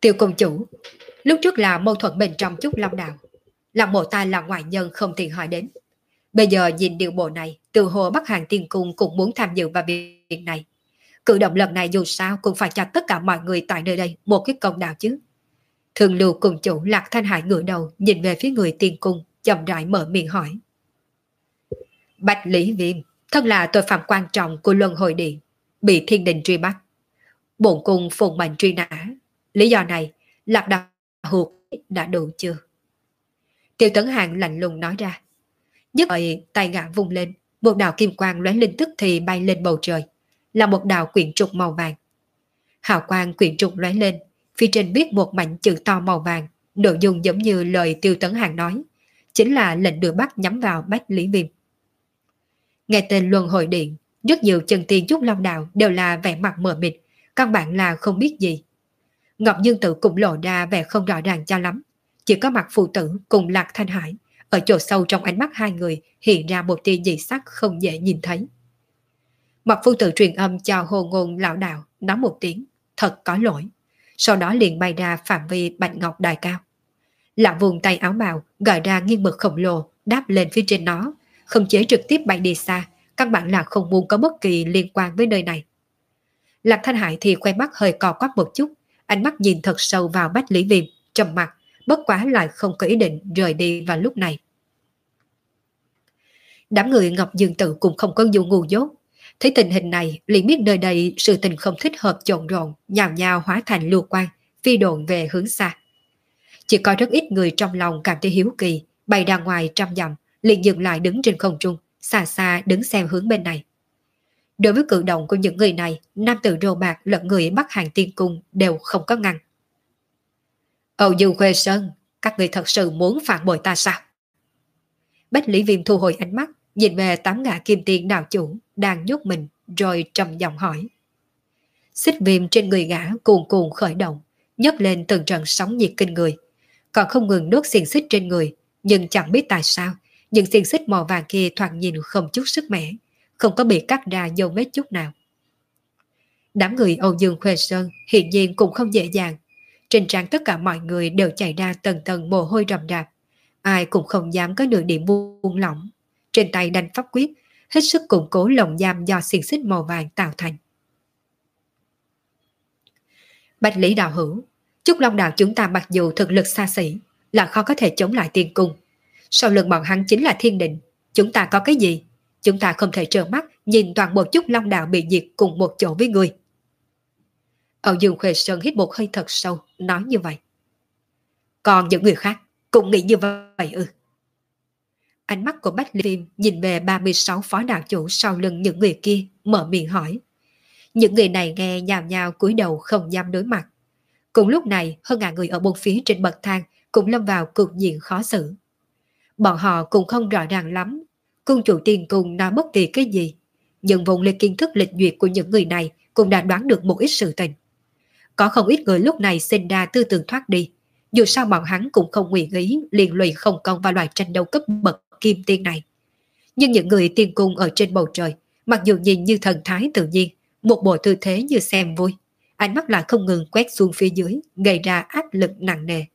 A: Tiêu công chủ, lúc trước là mâu thuẫn bên trong Trúc Long Đạo, là mộ ta là ngoại nhân không tiện hỏi đến. Bây giờ nhìn điều bộ này, từ hồ Bắc Hàng Tiên Cung cũng muốn tham dự vào việc này. Cử động lần này dù sao cũng phải cho tất cả mọi người tại nơi đây một cái công đạo chứ. Thường lưu cùng chủ Lạc Thanh Hải ngửa đầu nhìn về phía người Tiên Cung, chậm rãi mở miệng hỏi. Bạch Lý Viêm, thân là tội phạm quan trọng của Luân Hồi Điện, bị thiên đình truy bắt. Bổn cung phụng mệnh truy nã. Lý do này, Lạc Đạo Hụt đã đủ chưa? Tiêu Tấn Hàng lạnh lùng nói ra. Nhất thời tay ngã vung lên, một đạo kim quang lóe lên tức thì bay lên bầu trời, là một đạo quyển trục màu vàng. Hào quang quyển trục lóe lên, phía trên viết một mảnh chữ to màu vàng, nội dung giống như lời Tiêu Tấn Hàng nói, chính là lệnh đưa bắt nhắm vào Bách Lý Viêm. Nghe tên Luân Hồi Điện, rất nhiều chân tiên Trúc Long Đạo đều là vẻ mặt mờ mịt, căn bản là không biết gì. Ngọc Dương Tử cũng lộ ra vẻ không rõ ràng cho lắm, chỉ có mặt phụ tử cùng Lạc Thanh Hải, ở chỗ sâu trong ánh mắt hai người hiện ra một tia dị sắc không dễ nhìn thấy. Mặt phụ tử truyền âm cho Hồ Ngôn lão đạo, nói một tiếng, thật có lỗi, sau đó liền bay ra phạm vi bạch ngọc đài cao. Lão vùng tay áo bào, gọi ra nghiêng mực khổng lồ, đáp lên phía trên nó, không chế trực tiếp bay đi xa, căn bản là không muốn có bất kỳ liên quan với nơi này. Lạc Thanh Hải thì khoe mắt hơi cò quắp một chút, ánh mắt nhìn thật sâu vào Bách Lý Viêm, trầm mặt, bất quá lại không có ý định rời đi vào lúc này. Đám người Ngọc Dương Tự cũng không có dù ngu dốt, thấy tình hình này liền biết nơi đây sự tình không thích hợp trộn rộn, nhào nhào hóa thành lưu quang, phi độn về hướng xa. Chỉ có rất ít người trong lòng cảm thấy hiếu kỳ, bay ra ngoài trăm dặm, liền dừng lại đứng trên không trung, xa xa đứng xem hướng bên này. Đối với cử động của những người này, nam tử râu bạc lẫn người Bắc Hàng Tiên Cung đều không có ngăn. Âu Dương Khuê Sơn, các người thật sự muốn phản bội ta sao? Bách Lý Viêm thu hồi ánh mắt, nhìn về tám ngã kim tiên đạo chủ đang nhốt mình, rồi trầm giọng hỏi. Xích viêm trên người gã cuồn cuồn khởi động, nhấc lên từng trận sóng nhiệt kinh người, còn không ngừng đốt xiềng xích trên người, nhưng chẳng biết tại sao những xiềng xích màu vàng kia thoạt nhìn không chút sức mẻ, không có bị cắt ra dấu vết chút nào. Đám người Âu Dương Khuê Sơn hiện nhiên cũng không dễ dàng, trên trán tất cả mọi người đều chảy ra tầng tầng mồ hôi rầm rạp, ai cũng không dám có nửa điểm buông lỏng, trên tay đành pháp quyết, hết sức củng cố lồng giam do xiềng xích màu vàng tạo thành. Bạch Lý đạo hữu, Trúc Long đạo chúng ta mặc dù thực lực xa xỉ, là khó có thể chống lại Tiên Cung. Sau lưng bọn hắn chính là thiên định, chúng ta có cái gì? Chúng ta không thể trơ mắt nhìn toàn bộ Trúc Long đạo bị diệt cùng một chỗ với người. Âu Dương Khuê Sơn hít một hơi thật sâu, nói như vậy. Còn những người khác cũng nghĩ như vậy ư? Ánh mắt của Bách Lý Viêm nhìn về ba mươi sáu phó đạo chủ sau lưng những người kia, mở miệng hỏi. Những người này nghe nhào nhào cúi đầu không dám đối mặt. Cùng lúc này, hơn ngàn người ở bốn phía trên bậc thang cũng lâm vào cục diện khó xử. Bọn họ cũng không rõ ràng lắm, cung chủ Tiên Cung nói bất kỳ cái gì, nhưng vùng lên kiến thức lịch duyệt của những người này cũng đã đoán được một ít sự tình. Có không ít người lúc này sinh ra tư tưởng thoát đi, dù sao bọn hắn cũng không nguyện ý liên lụy không công vào loại tranh đấu cấp bậc kim tiên này. Nhưng những người Tiên Cung ở trên bầu trời, mặc dù nhìn như thần thái tự nhiên, một bộ tư thế như xem vui, ánh mắt lại không ngừng quét xuống phía dưới, gây ra áp lực nặng nề.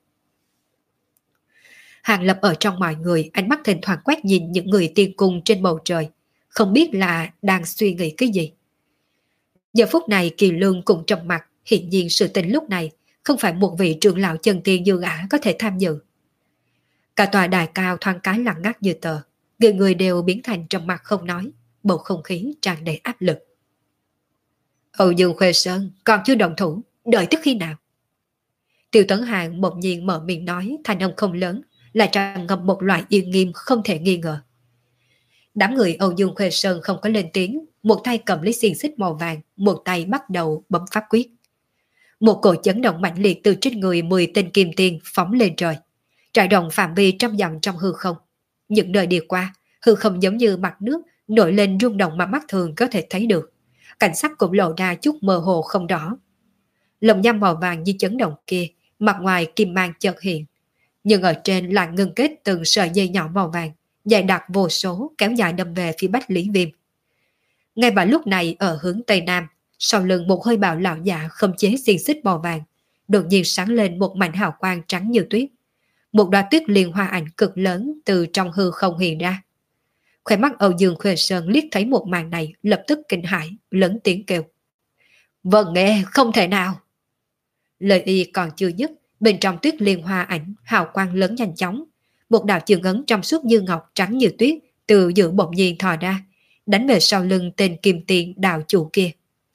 A: Hàng Lập ở trong mọi người, ánh mắt thỉnh thoảng quét nhìn những người Tiên Cung trên bầu trời, không biết là đang suy nghĩ cái gì. Giờ phút này Kỳ Lương cũng trầm mặt, hiện nhiên sự tình lúc này không phải một vị trưởng lão chân tiên Dương Ả có thể tham dự. Cả tòa đài cao thoáng cái lặng ngắt như tờ, người người đều biến thành trầm mặt không nói, bầu không khí tràn đầy áp lực. Âu Dương Khuê Sơn còn chưa động thủ, đợi tức khi nào? Tiêu Tấn Hàng bỗng nhiên mở miệng nói, thanh âm không lớn, lại tràn ngập một loại yên nghiêm không thể nghi ngờ. Đám người Âu Dương Khuê Sơn không có lên tiếng, một tay cầm lấy xiềng xích màu vàng, một tay bắt đầu bấm pháp quyết. Một cỗ chấn động mạnh liệt từ trên người mười tên kim tiên phóng lên trời, trải rộng phạm vi trăm dặm trong hư không. Những nơi đi qua, hư không giống như mặt nước nổi lên rung động mà mắt thường có thể thấy được. Cảnh sắc cũng lộ ra chút mơ hồ không rõ. Lồng giam màu vàng như chấn động kia, mặt ngoài kim mang chợt hiện, nhưng ở trên lại ngưng kết từng sợi dây nhỏ màu vàng, dài đặc vô số kéo dài đâm về phía Bách Lý Viêm. Ngay vào lúc này ở hướng tây nam, sau lưng một hơi bào lão giả không chế xiềng xích màu vàng, đột nhiên sáng lên một mảnh hào quang trắng như tuyết. Một đoá tuyết liên hoa ảnh cực lớn từ trong hư không hiện ra. Khóe mắt Âu Dương Khuê Sơn liếc thấy một màn này, lập tức kinh hãi, lớn tiếng kêu. Vâng nghe, không thể nào. Lời y còn chưa dứt, bên trong tuyết liên hoa ảnh, hào quang lớn nhanh chóng. Một đạo trường ấn trong suốt như ngọc trắng như tuyết, từ giữa bỗng nhiên thò ra, đánh về sau lưng tên kim tiền đạo chủ kia.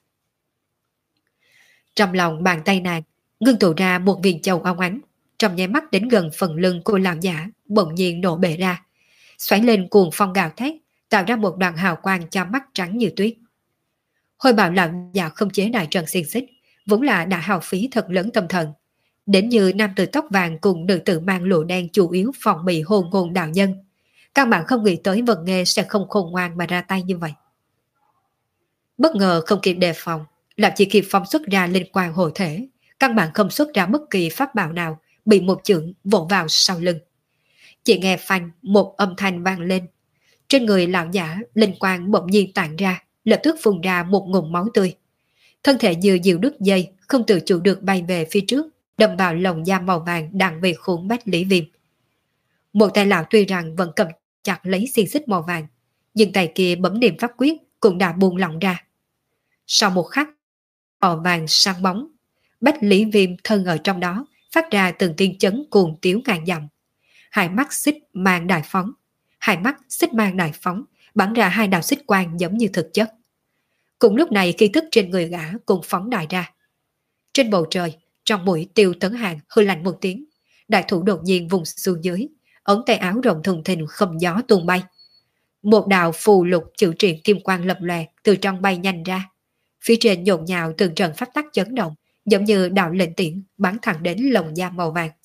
A: Trong lòng bàn tay nàng, ngưng tụ ra một viên châu óng ánh, trong nháy mắt đến gần phần lưng của lão giả, bỗng nhiên nổ bể ra, xoáy lên cuồng phong gào thét, tạo ra một đoạn hào quang cho mắt trắng như tuyết. Hồi bảo lão giả không chế đại trận xiên xích, vốn là đã hao phí thật lớn tâm thần. Đến như nam tử tóc vàng cùng nữ tử mang lụa đen chủ yếu phòng bị hồn ngôn đạo nhân. Các bạn không nghĩ tới Vân Nghê sẽ không khôn ngoan mà ra tay như vậy. Bất ngờ không kịp đề phòng, lão chỉ kịp phóng xuất ra linh quang hồi thể, căn bản không xuất ra bất kỳ pháp bảo nào, bị một chưởng vỗ vào sau lưng. Chỉ nghe phanh một âm thanh vang lên. Trên người lão giả, linh quang bỗng nhiên tản ra, lập tức phun ra một ngụm máu tươi. Thân thể như diều đứt dây, không tự chủ được bay về phía trước, đâm vào lồng da màu vàng đang bị khốn Bách Lý Viêm. Một tay lão tuy rằng vẫn cầm chặt lấy xiên xích màu vàng, nhưng tay kia bấm niệm pháp quyết cũng đã buông lỏng ra. Sau một khắc, màu vàng sáng bóng, Bách Lý Viêm thân ở trong đó, phát ra từng tiếng chấn cuồng tiếu ngàn dặm. Hai mắt xích mang đại phóng, hai mắt xích mang đại phóng, bắn ra hai đạo xích quang giống như thực chất. Cùng lúc này khí tức trên người gã cùng phóng đại ra. Trên bầu trời, trong mũi Tiêu Tấn Hàng hư lạnh một tiếng, đại thủ đột nhiên vùng xuống dưới, ống tay áo rộng thùng thình không gió tung bay. Một đạo phù lục chữ triện kim quang lập lòe từ trong bay nhanh ra. Phía trên nhộn nhào từng trận pháp tắc chấn động, giống như đạo lệnh tiễn bắn thẳng đến lồng da màu vàng.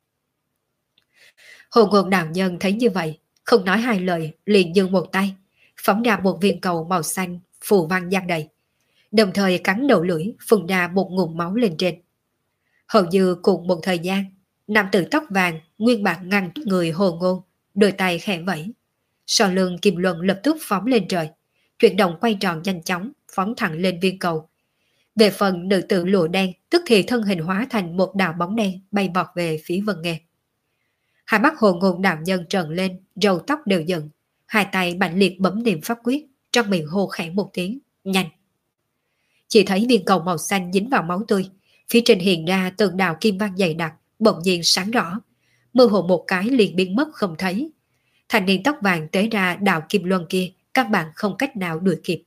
A: Hồ ngôn đạo nhân thấy như vậy, không nói hai lời, liền giương một tay, phóng ra một viên cầu màu xanh, phù văn giăng đầy, đồng thời cắn đầu lưỡi, phun ra một ngụm máu lên trên. Hầu như cùng một thời gian, nam tử tóc vàng nguyên bản ngăn người Hồ Ngôn, đôi tay khẽ vẫy, sau lưng kim luân lập tức phóng lên trời, chuyển động quay tròn nhanh chóng, phóng thẳng lên viên cầu. Về phần nữ tử lụa đen, tức thì thân hình hóa thành một đạo bóng đen bay vọt về phía Vân Nghê. Hai mắt Hồ Ngôn đạo nhân trợn lên, râu tóc đều dựng, hai tay mạnh liệt bấm niệm pháp quyết, trong miệng hô khẽ một tiếng, nhanh. Chỉ thấy viên cầu màu xanh dính vào máu tươi, phía trên hiện ra từng đạo kim văn dày đặc, bỗng nhiên sáng rõ, mơ hồ một cái liền biến mất không thấy. Thanh niên tóc vàng tế ra đạo kim luân kia, các bạn không cách nào đuổi kịp.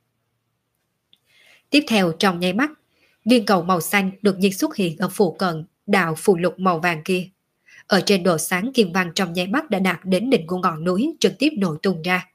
A: Tiếp theo trong nháy mắt, viên cầu màu xanh đột nhiên xuất hiện ở phụ cận đạo phù lục màu vàng kia. Ở trên độ sáng kim văn trong nháy mắt đã đạt đến đỉnh của ngọn núi, trực tiếp nổ tung ra.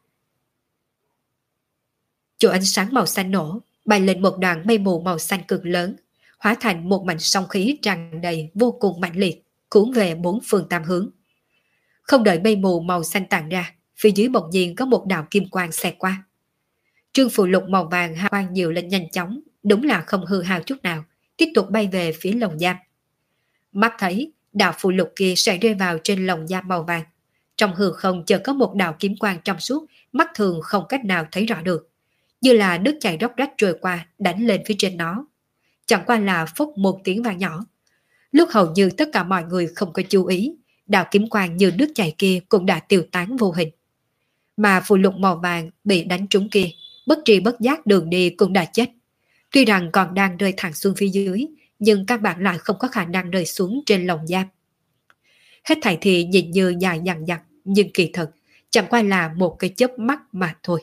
A: Chỗ ánh sáng màu xanh nổ, bay lên một đoàn mây mù màu xanh cực lớn, hóa thành một mảnh sóng khí tràn đầy vô cùng mạnh liệt, cuốn về bốn phương tám hướng. Không đợi mây mù màu xanh tản ra, phía dưới bỗng nhiên có một đạo kim quang xẹt qua. Trương phù lục màu vàng hào quang nhiều lên nhanh chóng, đúng là không hư hao chút nào, tiếp tục bay về phía lồng giam. Mắt thấy đạo phù lục kia sẽ rơi vào trên lồng giam màu vàng, trong hư không chợt có một đạo kiếm quang trong suốt, mắt thường không cách nào thấy rõ được, như là nước chảy róc rách trôi qua đánh lên phía trên nó. Chẳng qua là phốc một tiếng vang nhỏ. Lúc hầu như tất cả mọi người không có chú ý, đạo kiếm quang như nước chảy kia cũng đã tiêu tán vô hình. Mà phù lục màu vàng bị đánh trúng kia, bất tri bất giác đường đi cũng đã chết. Tuy rằng còn đang rơi thẳng xuống phía dưới, nhưng các bạn lại không có khả năng rơi xuống trên lồng giam. Hết thảy thì nhìn như dài dằng dặc, nhưng kỳ thực chẳng qua là một cái chớp mắt mà thôi.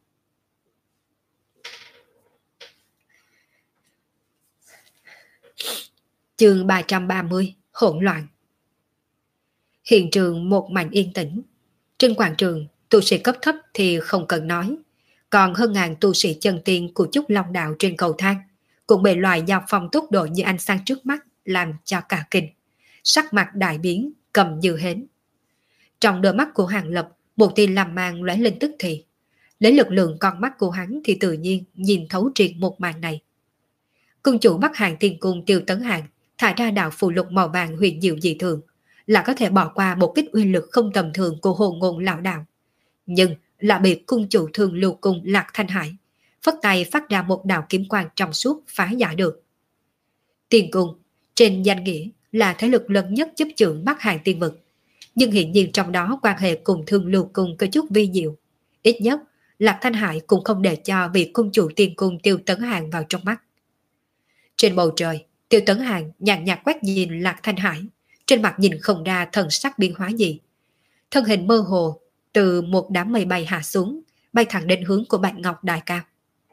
A: Chương ba trăm ba mươi, hỗn loạn. Hiện trường một mảnh yên tĩnh. Trên quảng trường, tu sĩ cấp thấp thì không cần nói, còn hơn ngàn tu sĩ chân tiên của Chúc Long Đạo trên cầu thang cũng bị loại giao phong tốc độ như ánh sáng trước mắt làm cho cả kinh, sắc mặt đại biến, cầm như hến. Trong đôi mắt của Hàng Lập, một tia làm mang lóe lên tức thì. Lấy lực lượng con mắt của hắn thì tự nhiên nhìn thấu triệt một màn này. Cung chủ Bắc Hàng Tiên Cung Tiêu Tấn Hàng thả ra đạo phù lục màu vàng huyền diệu dị thường, là có thể bỏ qua một kích uy lực không tầm thường của Hồ Ngôn lão đạo, nhưng là bị cung chủ Thường Lưu Cung Lạc Thanh Hải phất tay phát ra một đạo kiếm quang trong suốt phá giải được. Tiên Cung, Trên danh nghĩa là thế lực lớn nhất chấp chưởng Bắc Hàng tiên vực, nhưng hiện nhiên trong đó quan hệ cùng Thương Lưu Cung có chút vi diệu. Ít nhất, Lạc Thanh Hải cũng không để cho vị cung chủ tiên cung Tiêu Tấn Hàng vào trong mắt. Trên bầu trời, Tiêu Tấn Hàng nhàn nhạt quét nhìn Lạc Thanh Hải, trên mặt nhìn không ra thần sắc biến hóa gì. Thân hình mơ hồ từ một đám mây bay hạ xuống, bay thẳng đến hướng của Bạch Ngọc Đài Cao.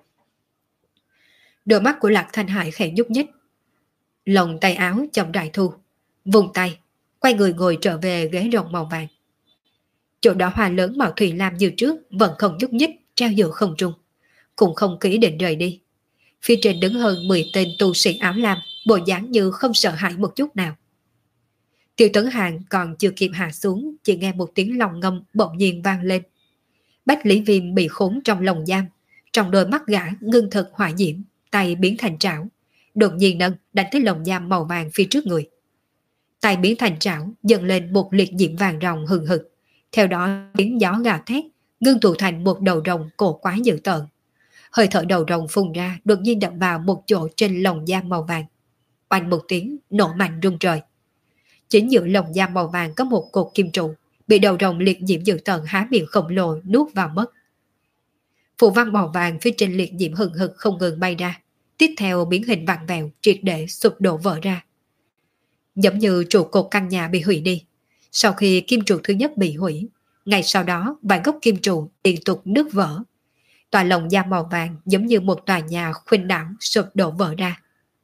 A: Đôi mắt của Lạc Thanh Hải khẽ nhúc nhích, lồng tay áo chậm rãi thu, vùng tay, quay người ngồi trở về ghế rồng màu vàng. Chỗ đóa hoa lớn màu thủy lam như trước vẫn không nhúc nhích treo giữa không trung, cũng không kỹ định rời đi. Phía trên đứng hơn mười tên tu sĩ áo lam, bộ dáng như không sợ hãi một chút nào. Tiêu Tấn Hàng còn chưa kịp hạ xuống, chỉ nghe một tiếng lòng ngâm bỗng nhiên vang lên. Bách Lý Viêm bị khốn trong lồng giam, trong đôi mắt gã ngưng thực hỏa diễm, tay biến thành trảo, đột nhiên nâng đánh tới lồng giam màu vàng phía trước người. Tay biến thành trảo dần lên một liệt diễm vàng ròng hừng hực, theo đó tiếng gió gào thét, ngưng tụ thành một đầu rồng cổ quái dữ tợn. Hơi thở đầu rồng phun ra đột nhiên đập vào một chỗ trên lồng giam màu vàng. Oanh một tiếng nổ mạnh rung trời. Chính giữa lồng giam màu vàng có một cột kim trụ, bị đầu rồng liệt diễm dữ tợn há miệng khổng lồ nuốt vào mất. Phù văn màu vàng phía trên liệt diễm hừng hực không ngừng bay ra, tiếp theo biến hình vặn vẹo triệt để sụp đổ vỡ ra. Giống như trụ cột căn nhà bị hủy đi. Sau khi kim trụ thứ nhất bị hủy, ngay sau đó vài gốc kim trụ liên tục nứt vỡ. Tòa lồng giam màu vàng giống như một tòa nhà khuynh đảo sụp đổ vỡ ra.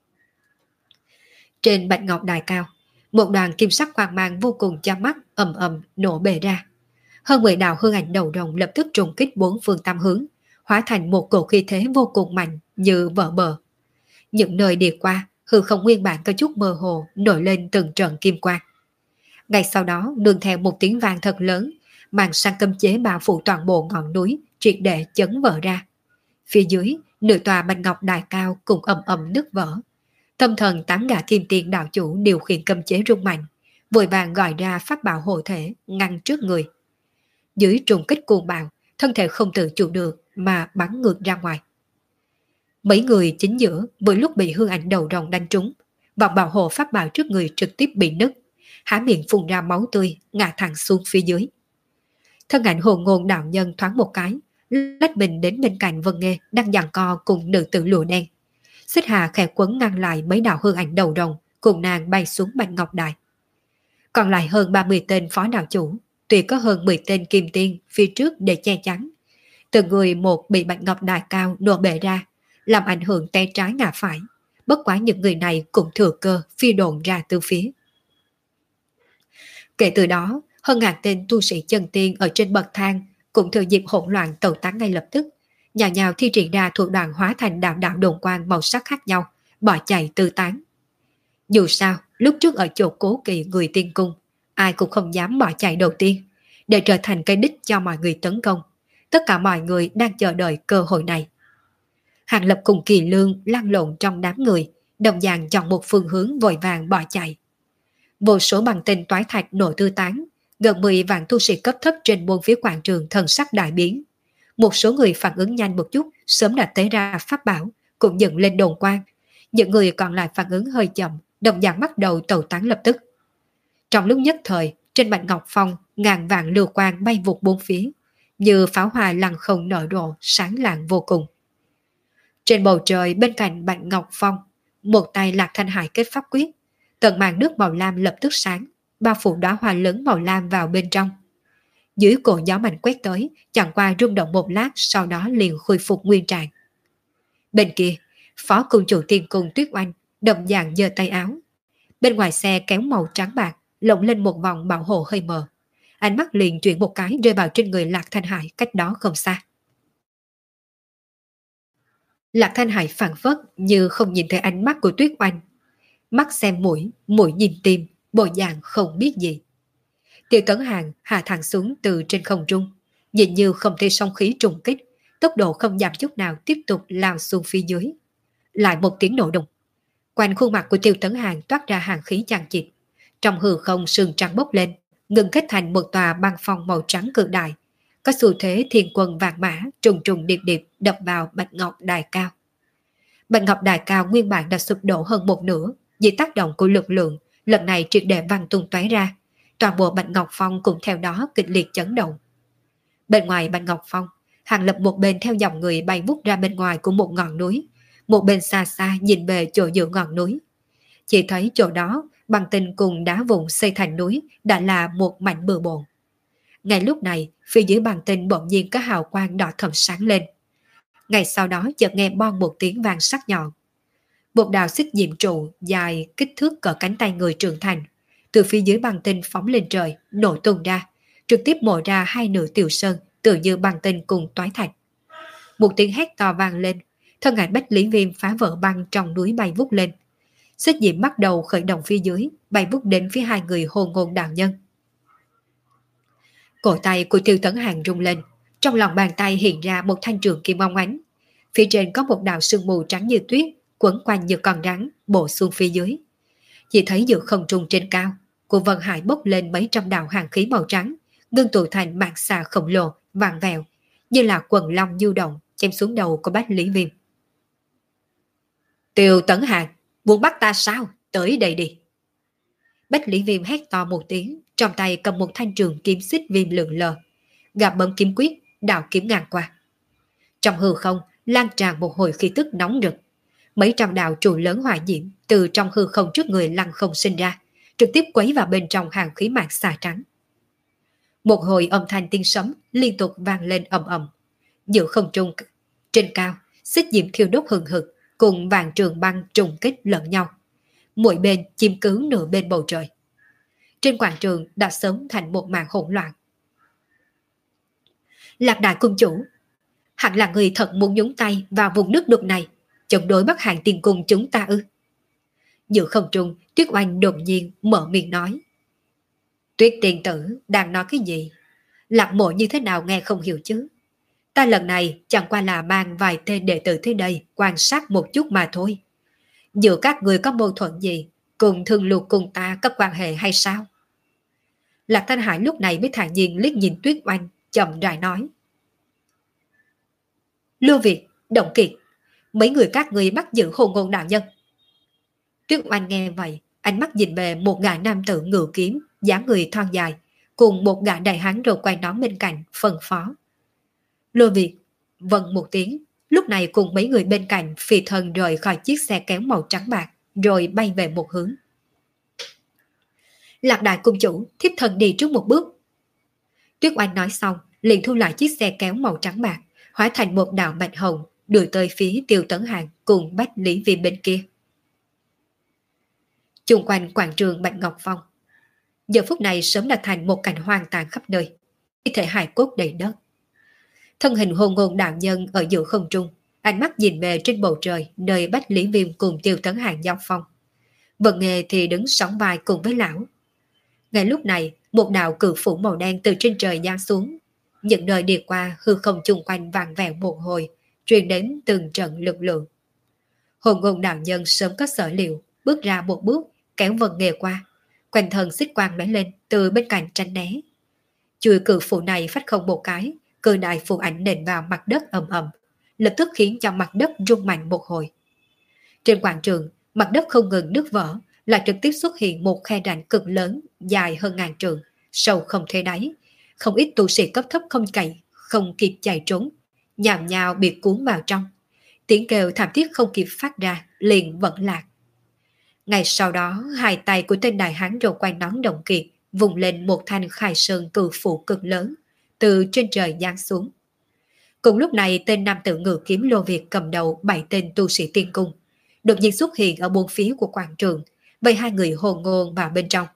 A: Trên Bạch Ngọc Đài Cao, một đoàn kim sắc quang mang vô cùng chói mắt ầm ầm nổ bể ra. Hơn mười đạo hư ảnh đầu rồng lập tức trùng kích bốn phương tam hướng, hóa thành một cổ khí thế vô cùng mạnh như vỡ bờ. Những nơi đi qua, hư không nguyên bản có chút mơ hồ nổi lên từng trận kim quang. Ngay sau đó nương theo một tiếng vang thật lớn, màn sang cấm chế bao phủ toàn bộ ngọn núi triệt để chấn vỡ ra. Phía dưới, nửa tòa Bạch Ngọc Đài Cao cùng ầm ầm nứt vỡ. Tâm thần tám gã kim tiền đạo chủ điều khiển cấm chế rung mạnh, vội vàng gọi ra pháp bảo hộ thể ngăn trước người. Dưới trùng kích cuồng bạo, thân thể không tự chủ được mà bắn ngược ra ngoài. Mấy người chính giữa vừa lúc bị hư ảnh đầu rồng đánh trúng, vòng bảo hộ pháp bảo trước người trực tiếp bị nứt, há miệng phun ra máu tươi, ngã thẳng xuống phía dưới. Thân ảnh hồn ngôn đạo nhân thoáng một cái, lách mình đến bên cạnh Vân Nghê đang giằng co cùng nữ tử lụa đen. Xích Hà khẽ quấn ngăn lại mấy đạo hư ảnh đầu rồng, cùng nàng bay xuống Bạch Ngọc Đài. Còn lại hơn ba mươi tên phó đạo chủ, tuy có hơn mười tên kim tiên phía trước để che chắn. Từng người một bị Bạch Ngọc Đài Cao nổ bể ra, làm ảnh hưởng tay trái ngã phải. Bất quá những người này cũng thừa cơ phi đồn ra từ phía. Kể từ đó, hơn ngàn tên tu sĩ chân tiên ở trên bậc thang cũng thừa dịp hỗn loạn tẩu tán ngay lập tức, nhào nhào thi triển ra thuộc đoàn hóa thành đạo đạo đồn quang màu sắc khác nhau, bỏ chạy tư tán. Dù sao, lúc trước ở chỗ cố kỵ người tiên cung, ai cũng không dám bỏ chạy đầu tiên, để trở thành cái đích cho mọi người tấn công. Tất cả mọi người đang chờ đợi cơ hội này. Hàng Lập cùng Kỳ Lương lăn lộn trong đám người, đồng dạng chọn một phương hướng vội vàng bỏ chạy. Vô số bằng tinh toái thạch nổ tư tán, gần mười vạn tu sĩ cấp thấp trên bốn phía quảng trường thần sắc đại biến. Một số người phản ứng nhanh một chút, sớm đã tế ra pháp bảo, cũng dựng lên đồn quang. Những người còn lại phản ứng hơi chậm, đồng dạng bắt đầu tẩu tán lập tức. Trong lúc nhất thời, trên Bạch Ngọc Phong, ngàn vạn lưu quang bay vụt bốn phía, như pháo hoa lăng không nở rộ, sáng lạng vô cùng. Trên bầu trời bên cạnh Bạch Ngọc Phong, một tay Lạc Thanh Hải kết pháp quyết, tầng màn nước màu lam lập tức sáng, bao phủ đóa hoa lớn màu lam vào bên trong. Dưới cổ gió mạnh quét tới, chẳng qua rung động một lát, sau đó liền khôi phục nguyên trạng. Bên kia, phó cung chủ tiên cung Tuyết Oanh đồng dạng giơ tay áo. Bên ngoài xe kéo màu trắng bạc, lộng lên một vòng bảo hộ hơi mờ. Ánh mắt liền chuyển một cái rơi vào trên người Lạc Thanh Hải cách đó không xa. Lạc Thanh Hải phản phất như không nhìn thấy ánh mắt của Tuyết Oanh. Mắt xem mũi, mũi nhìn tim, bộ dạng không biết gì. Tiêu Tấn Hàng hạ thẳng xuống từ trên không trung, nhìn như không thấy sóng khí trùng kích, tốc độ không giảm chút nào tiếp tục lao xuống phía dưới. Lại một tiếng nổ đùng. Quanh khuôn mặt của Tiêu Tấn Hàng toát ra hàng khí chằng chịt. Trong hư không sương trắng bốc lên, ngừng kết thành một tòa băng phong màu trắng cự đại, có xu thế thiên quân vạn mã trùng trùng điệp điệp đập vào Bạch Ngọc Đài Cao. Bạch Ngọc Đài Cao nguyên bản đã sụp đổ hơn một nửa, Dưới tác động của lực lượng, lần này triệt để văng tung tóe ra, toàn bộ Bạch Ngọc Phong cũng theo đó kịch liệt chấn động. Bên ngoài Bạch Ngọc Phong, Hàng Lập một bên theo dòng người bay vút ra bên ngoài của một ngọn núi, một bên xa xa nhìn về chỗ giữa ngọn núi. Chỉ thấy chỗ đó, băng tinh cùng đá vụn xây thành núi đã là một mảnh bừa bộn. Ngay lúc này, phía dưới băng tinh bỗng nhiên có hào quang đỏ thẫm sáng lên. Ngay sau đó chợt nghe bon một tiếng vang sắc nhọn. Một đạo xích diệm trụ dài kích thước cỡ cánh tay người trưởng thành, từ phía dưới băng tinh phóng lên trời, nổ tung ra, trực tiếp mổ ra hai nửa tiểu sơn, tự như băng tinh cùng toái thạch. Một tiếng hét to vang lên, thân ảnh Bách Lý Viêm phá vỡ băng trong núi bay vút lên. Xích diệm bắt đầu khởi động phía dưới, bay vút đến phía hai người Hồ Ngôn đạo nhân. Cổ tay của Tiêu Tấn Hàng rung lên, trong lòng bàn tay hiện ra một thanh trường kim óng ánh. Phía trên có một đạo sương mù trắng như tuyết, quấn quanh như con rắn, bổ xuống phía dưới. Chỉ thấy giữa không trung trên cao, của Vân Hải bốc lên mấy trăm đạo hàng khí màu trắng, ngưng tụ thành màn xà khổng lồ, vàng vẹo, như là quần long du động, chém xuống đầu của Bách Lý Viêm. Tiêu Tấn Hàng, muốn bắt ta sao? Tới đây đi. Bách Lý Viêm hét to một tiếng, trong tay cầm một thanh trường kiếm xích viêm lượn lờ, gặp bấm kiếm quyết, đạo kiếm ngang qua. Trong hư không lan tràn một hồi khí tức nóng rực, mấy trăm đạo trụ lớn hỏa diễm từ trong hư không trước người lăng không sinh ra, trực tiếp quấy vào bên trong hàng khí mạc xà trắng. Một hồi âm thanh tiếng sấm liên tục vang lên ầm ầm. Giữa không trung trên cao, xích diễm thiêu đốt hừng hực cùng vàng trường băng trùng kích lẫn nhau, mỗi bên chiếm cứ nửa bên bầu trời. Trên quảng trường đã sớm thành một màn hỗn loạn. Lạc Đại cung chủ, hẳn là người thật muốn nhúng tay vào vùng nước đục này, chống đối Bắc Hàng Tiên Cung chúng ta ư? Giữa không trung, Tuyết Oanh đột nhiên mở miệng nói. Tuyết tiên tử đang nói cái gì? Lạc Mộ như thế nào nghe không hiểu chứ? Ta lần này chẳng qua là mang vài tên đệ tử tới đây quan sát một chút mà thôi. Giữa các người có mâu thuẫn gì, cùng thương lục cùng ta có quan hệ hay sao? Lạc Thanh Hải lúc này mới thản nhiên liếc nhìn Tuyết Oanh, chậm rãi nói. Lưu Việt, Động Kiệt, mấy người các người bắt giữ Hồ Ngôn đạo nhân. Tuyết Oanh nghe vậy, ánh mắt nhìn về một gã nam tử ngự kiếm, dáng người thon dài, cùng một gã đại hán rồi quay nón bên cạnh, phân phó. Lưu Việt, vâng một tiếng, lúc này cùng mấy người bên cạnh phi thân rời khỏi chiếc xe kéo màu trắng bạc, rồi bay về một hướng. Lạc Đại cung chủ, thiếp thân đi trước một bước. Tuyết Oanh nói xong, liền thu lại chiếc xe kéo màu trắng bạc, hóa thành một đạo bạch hồng, đuổi tới phía Tiêu Tấn Hàng cùng Bách Lý Viêm bên kia. Chung quanh quảng trường Bạch Ngọc Phong, giờ phút này sớm đã thành một cảnh hoang tàn khắp nơi, thi thể hài cốt đầy đất. Thân hình Hồ Ngôn đạo nhân ở giữa không trung, ánh mắt nhìn về trên bầu trời nơi Bách Lý Viêm cùng Tiêu Tấn Hàng giao phong. Vận Nghề thì đứng sóng vai cùng với lão. Ngay lúc này, một đạo cự phủ màu đen từ trên trời giáng xuống. Những nơi đi qua hư không chung quanh vàng vẹo một hồi, truyền đến từng trận lực lượng. Hồ Ngôn đạo nhân sớm có sở liệu, bước ra một bước, kéo Vận Nghề qua, quanh thân xích quang lóe lên từ bên cạnh tránh né. Chuôi cự phủ này phách không một cái, cự đại phù ảnh nện vào mặt đất ầm ầm, lập tức khiến cho mặt đất rung mạnh một hồi. Trên quảng trường, mặt đất không ngừng nứt vỡ, lại trực tiếp xuất hiện một khe rãnh cực lớn, dài hơn ngàn trượng, sâu không thể đáy. Không ít tu sĩ cấp thấp không cày, không kịp chạy trốn, nhào nhào bị cuốn vào trong. Tiếng kêu thảm thiết không kịp phát ra, liền vẫn lạc. Ngay sau đó, hai tay của tên đại hán râu quai nón Động Kiệt vùng lên một thanh khai sơn cự phủ cực lớn, từ trên trời giáng xuống. Cùng lúc này, tên nam tử ngự kiếm Lô Việt cầm đầu bảy tên tu sĩ tiên cung, đột nhiên xuất hiện ở bốn phía của quảng trường, vây hai người Hồ Ngôn vào bên trong.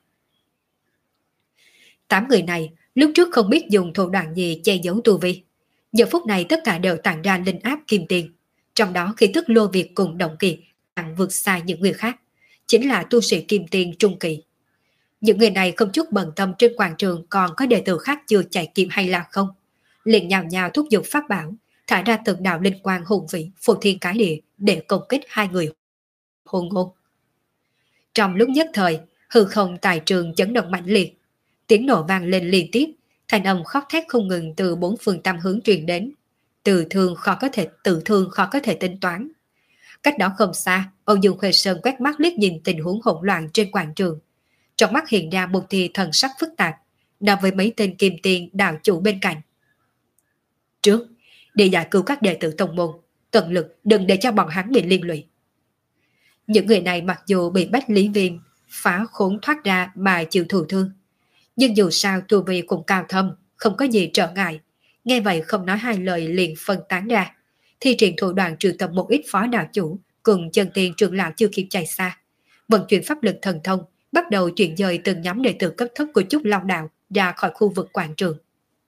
A: Tám người này lúc trước không biết dùng thủ đoạn gì che giấu tu vi, giờ phút này tất cả đều tản ra linh áp kim tiền, trong đó khí tức Lô Việt cùng Động Kiệt càng vượt xa những người khác, chính là tu sĩ kim tiền trung kỳ. Những người này không chút bận tâm trên quảng trường còn có đệ tử khác chưa chạy kịp hay là không, liền nhào nhào thúc giục pháp bảo, thả ra từng đạo linh quang hùng vĩ phô thiên cái địa để công kích hai người Hồ Ngôn. Trong lúc nhất thời, hư không tại trường chấn động mạnh liệt, tiếng nổ vang lên liên tiếp, thanh âm khóc thét không ngừng từ bốn phương tám hướng truyền đến, từ thương khó có thể tự thương khó có thể tính toán. Cách đó không xa, Âu Dương Khuê Sơn quét mắt liếc nhìn tình huống hỗn loạn trên quảng trường. Trong mắt hiện ra một tia thần sắc phức tạp, nói với mấy tên kim tiền đạo chủ bên cạnh. Trước, để giải cứu các đệ tử tông môn, tận lực đừng để cho bọn hắn bị liên lụy. Những người này mặc dù bị Bách Lý Viên phá khốn thoát ra mà chịu thù thương, nhưng dù sao tu vi cũng cao thâm, không có gì trở ngại. Nghe vậy không nói hai lời liền phân tán ra. Thi triển thủ đoạn trừ tập một ít phó đạo chủ cùng chân tiền trưởng lão chưa kịp chạy xa. Vận chuyển pháp lực thần thông, bắt đầu chuyển dời từng nhóm đệ tử cấp thấp của Trúc Long Đạo ra khỏi khu vực quảng trường.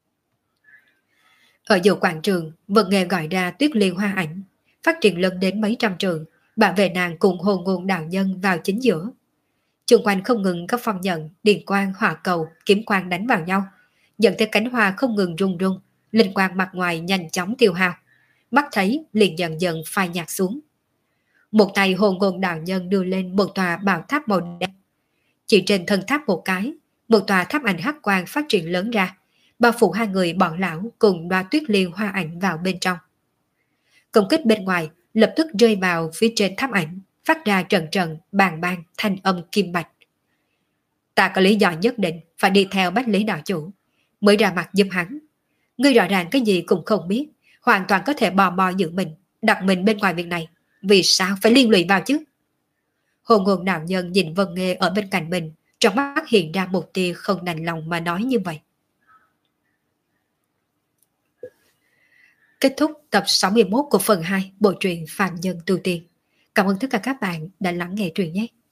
A: Ở giữa quảng trường, Vận Nghề gọi ra Tuyết Liên Hoa Ảnh, phát triển lớn đến mấy trăm trường, bảo vệ nàng cùng hồn ngôn đạo nhân vào chính giữa. Xung quanh không ngừng các phong nhận, điện quang, hỏa cầu, kiếm quang đánh vào nhau, dẫn tới cánh hoa không ngừng rung rung, linh quang mặt ngoài nhanh chóng tiêu hao. Mắt thấy liền dần dần phai nhạt xuống. Một tay hồn ngôn đạo nhân đưa lên một tòa bảo tháp màu đen. Chỉ trên thân tháp một cái, một tòa tháp ảnh hắc quang phát triển lớn ra, bao phủ hai người bọn lão cùng đoa Tuyết Liên Hoa Ảnh vào bên trong. Công kích bên ngoài lập tức rơi vào phía trên tháp ảnh, phát ra trận trận bàng bang thanh âm kim bạch. Ta có lý do nhất định phải đi theo Bách Lý đạo chủ, mới ra mặt giúp hắn. Ngươi rõ ràng cái gì cũng không biết, hoàn toàn có thể bò bò giữ mình, đặt mình bên ngoài việc này. Vì sao phải liên lụy vào chứ? Hồn ngôn đạo nhân nhìn Vân Nghê ở bên cạnh mình, trong mắt hiện ra một tia không đành lòng mà nói như vậy. Kết thúc tập sáu mươi mốt của phần hai bộ truyện Phàm Nhân Tu Tiên. Cảm ơn tất cả các bạn đã lắng nghe truyện nhé.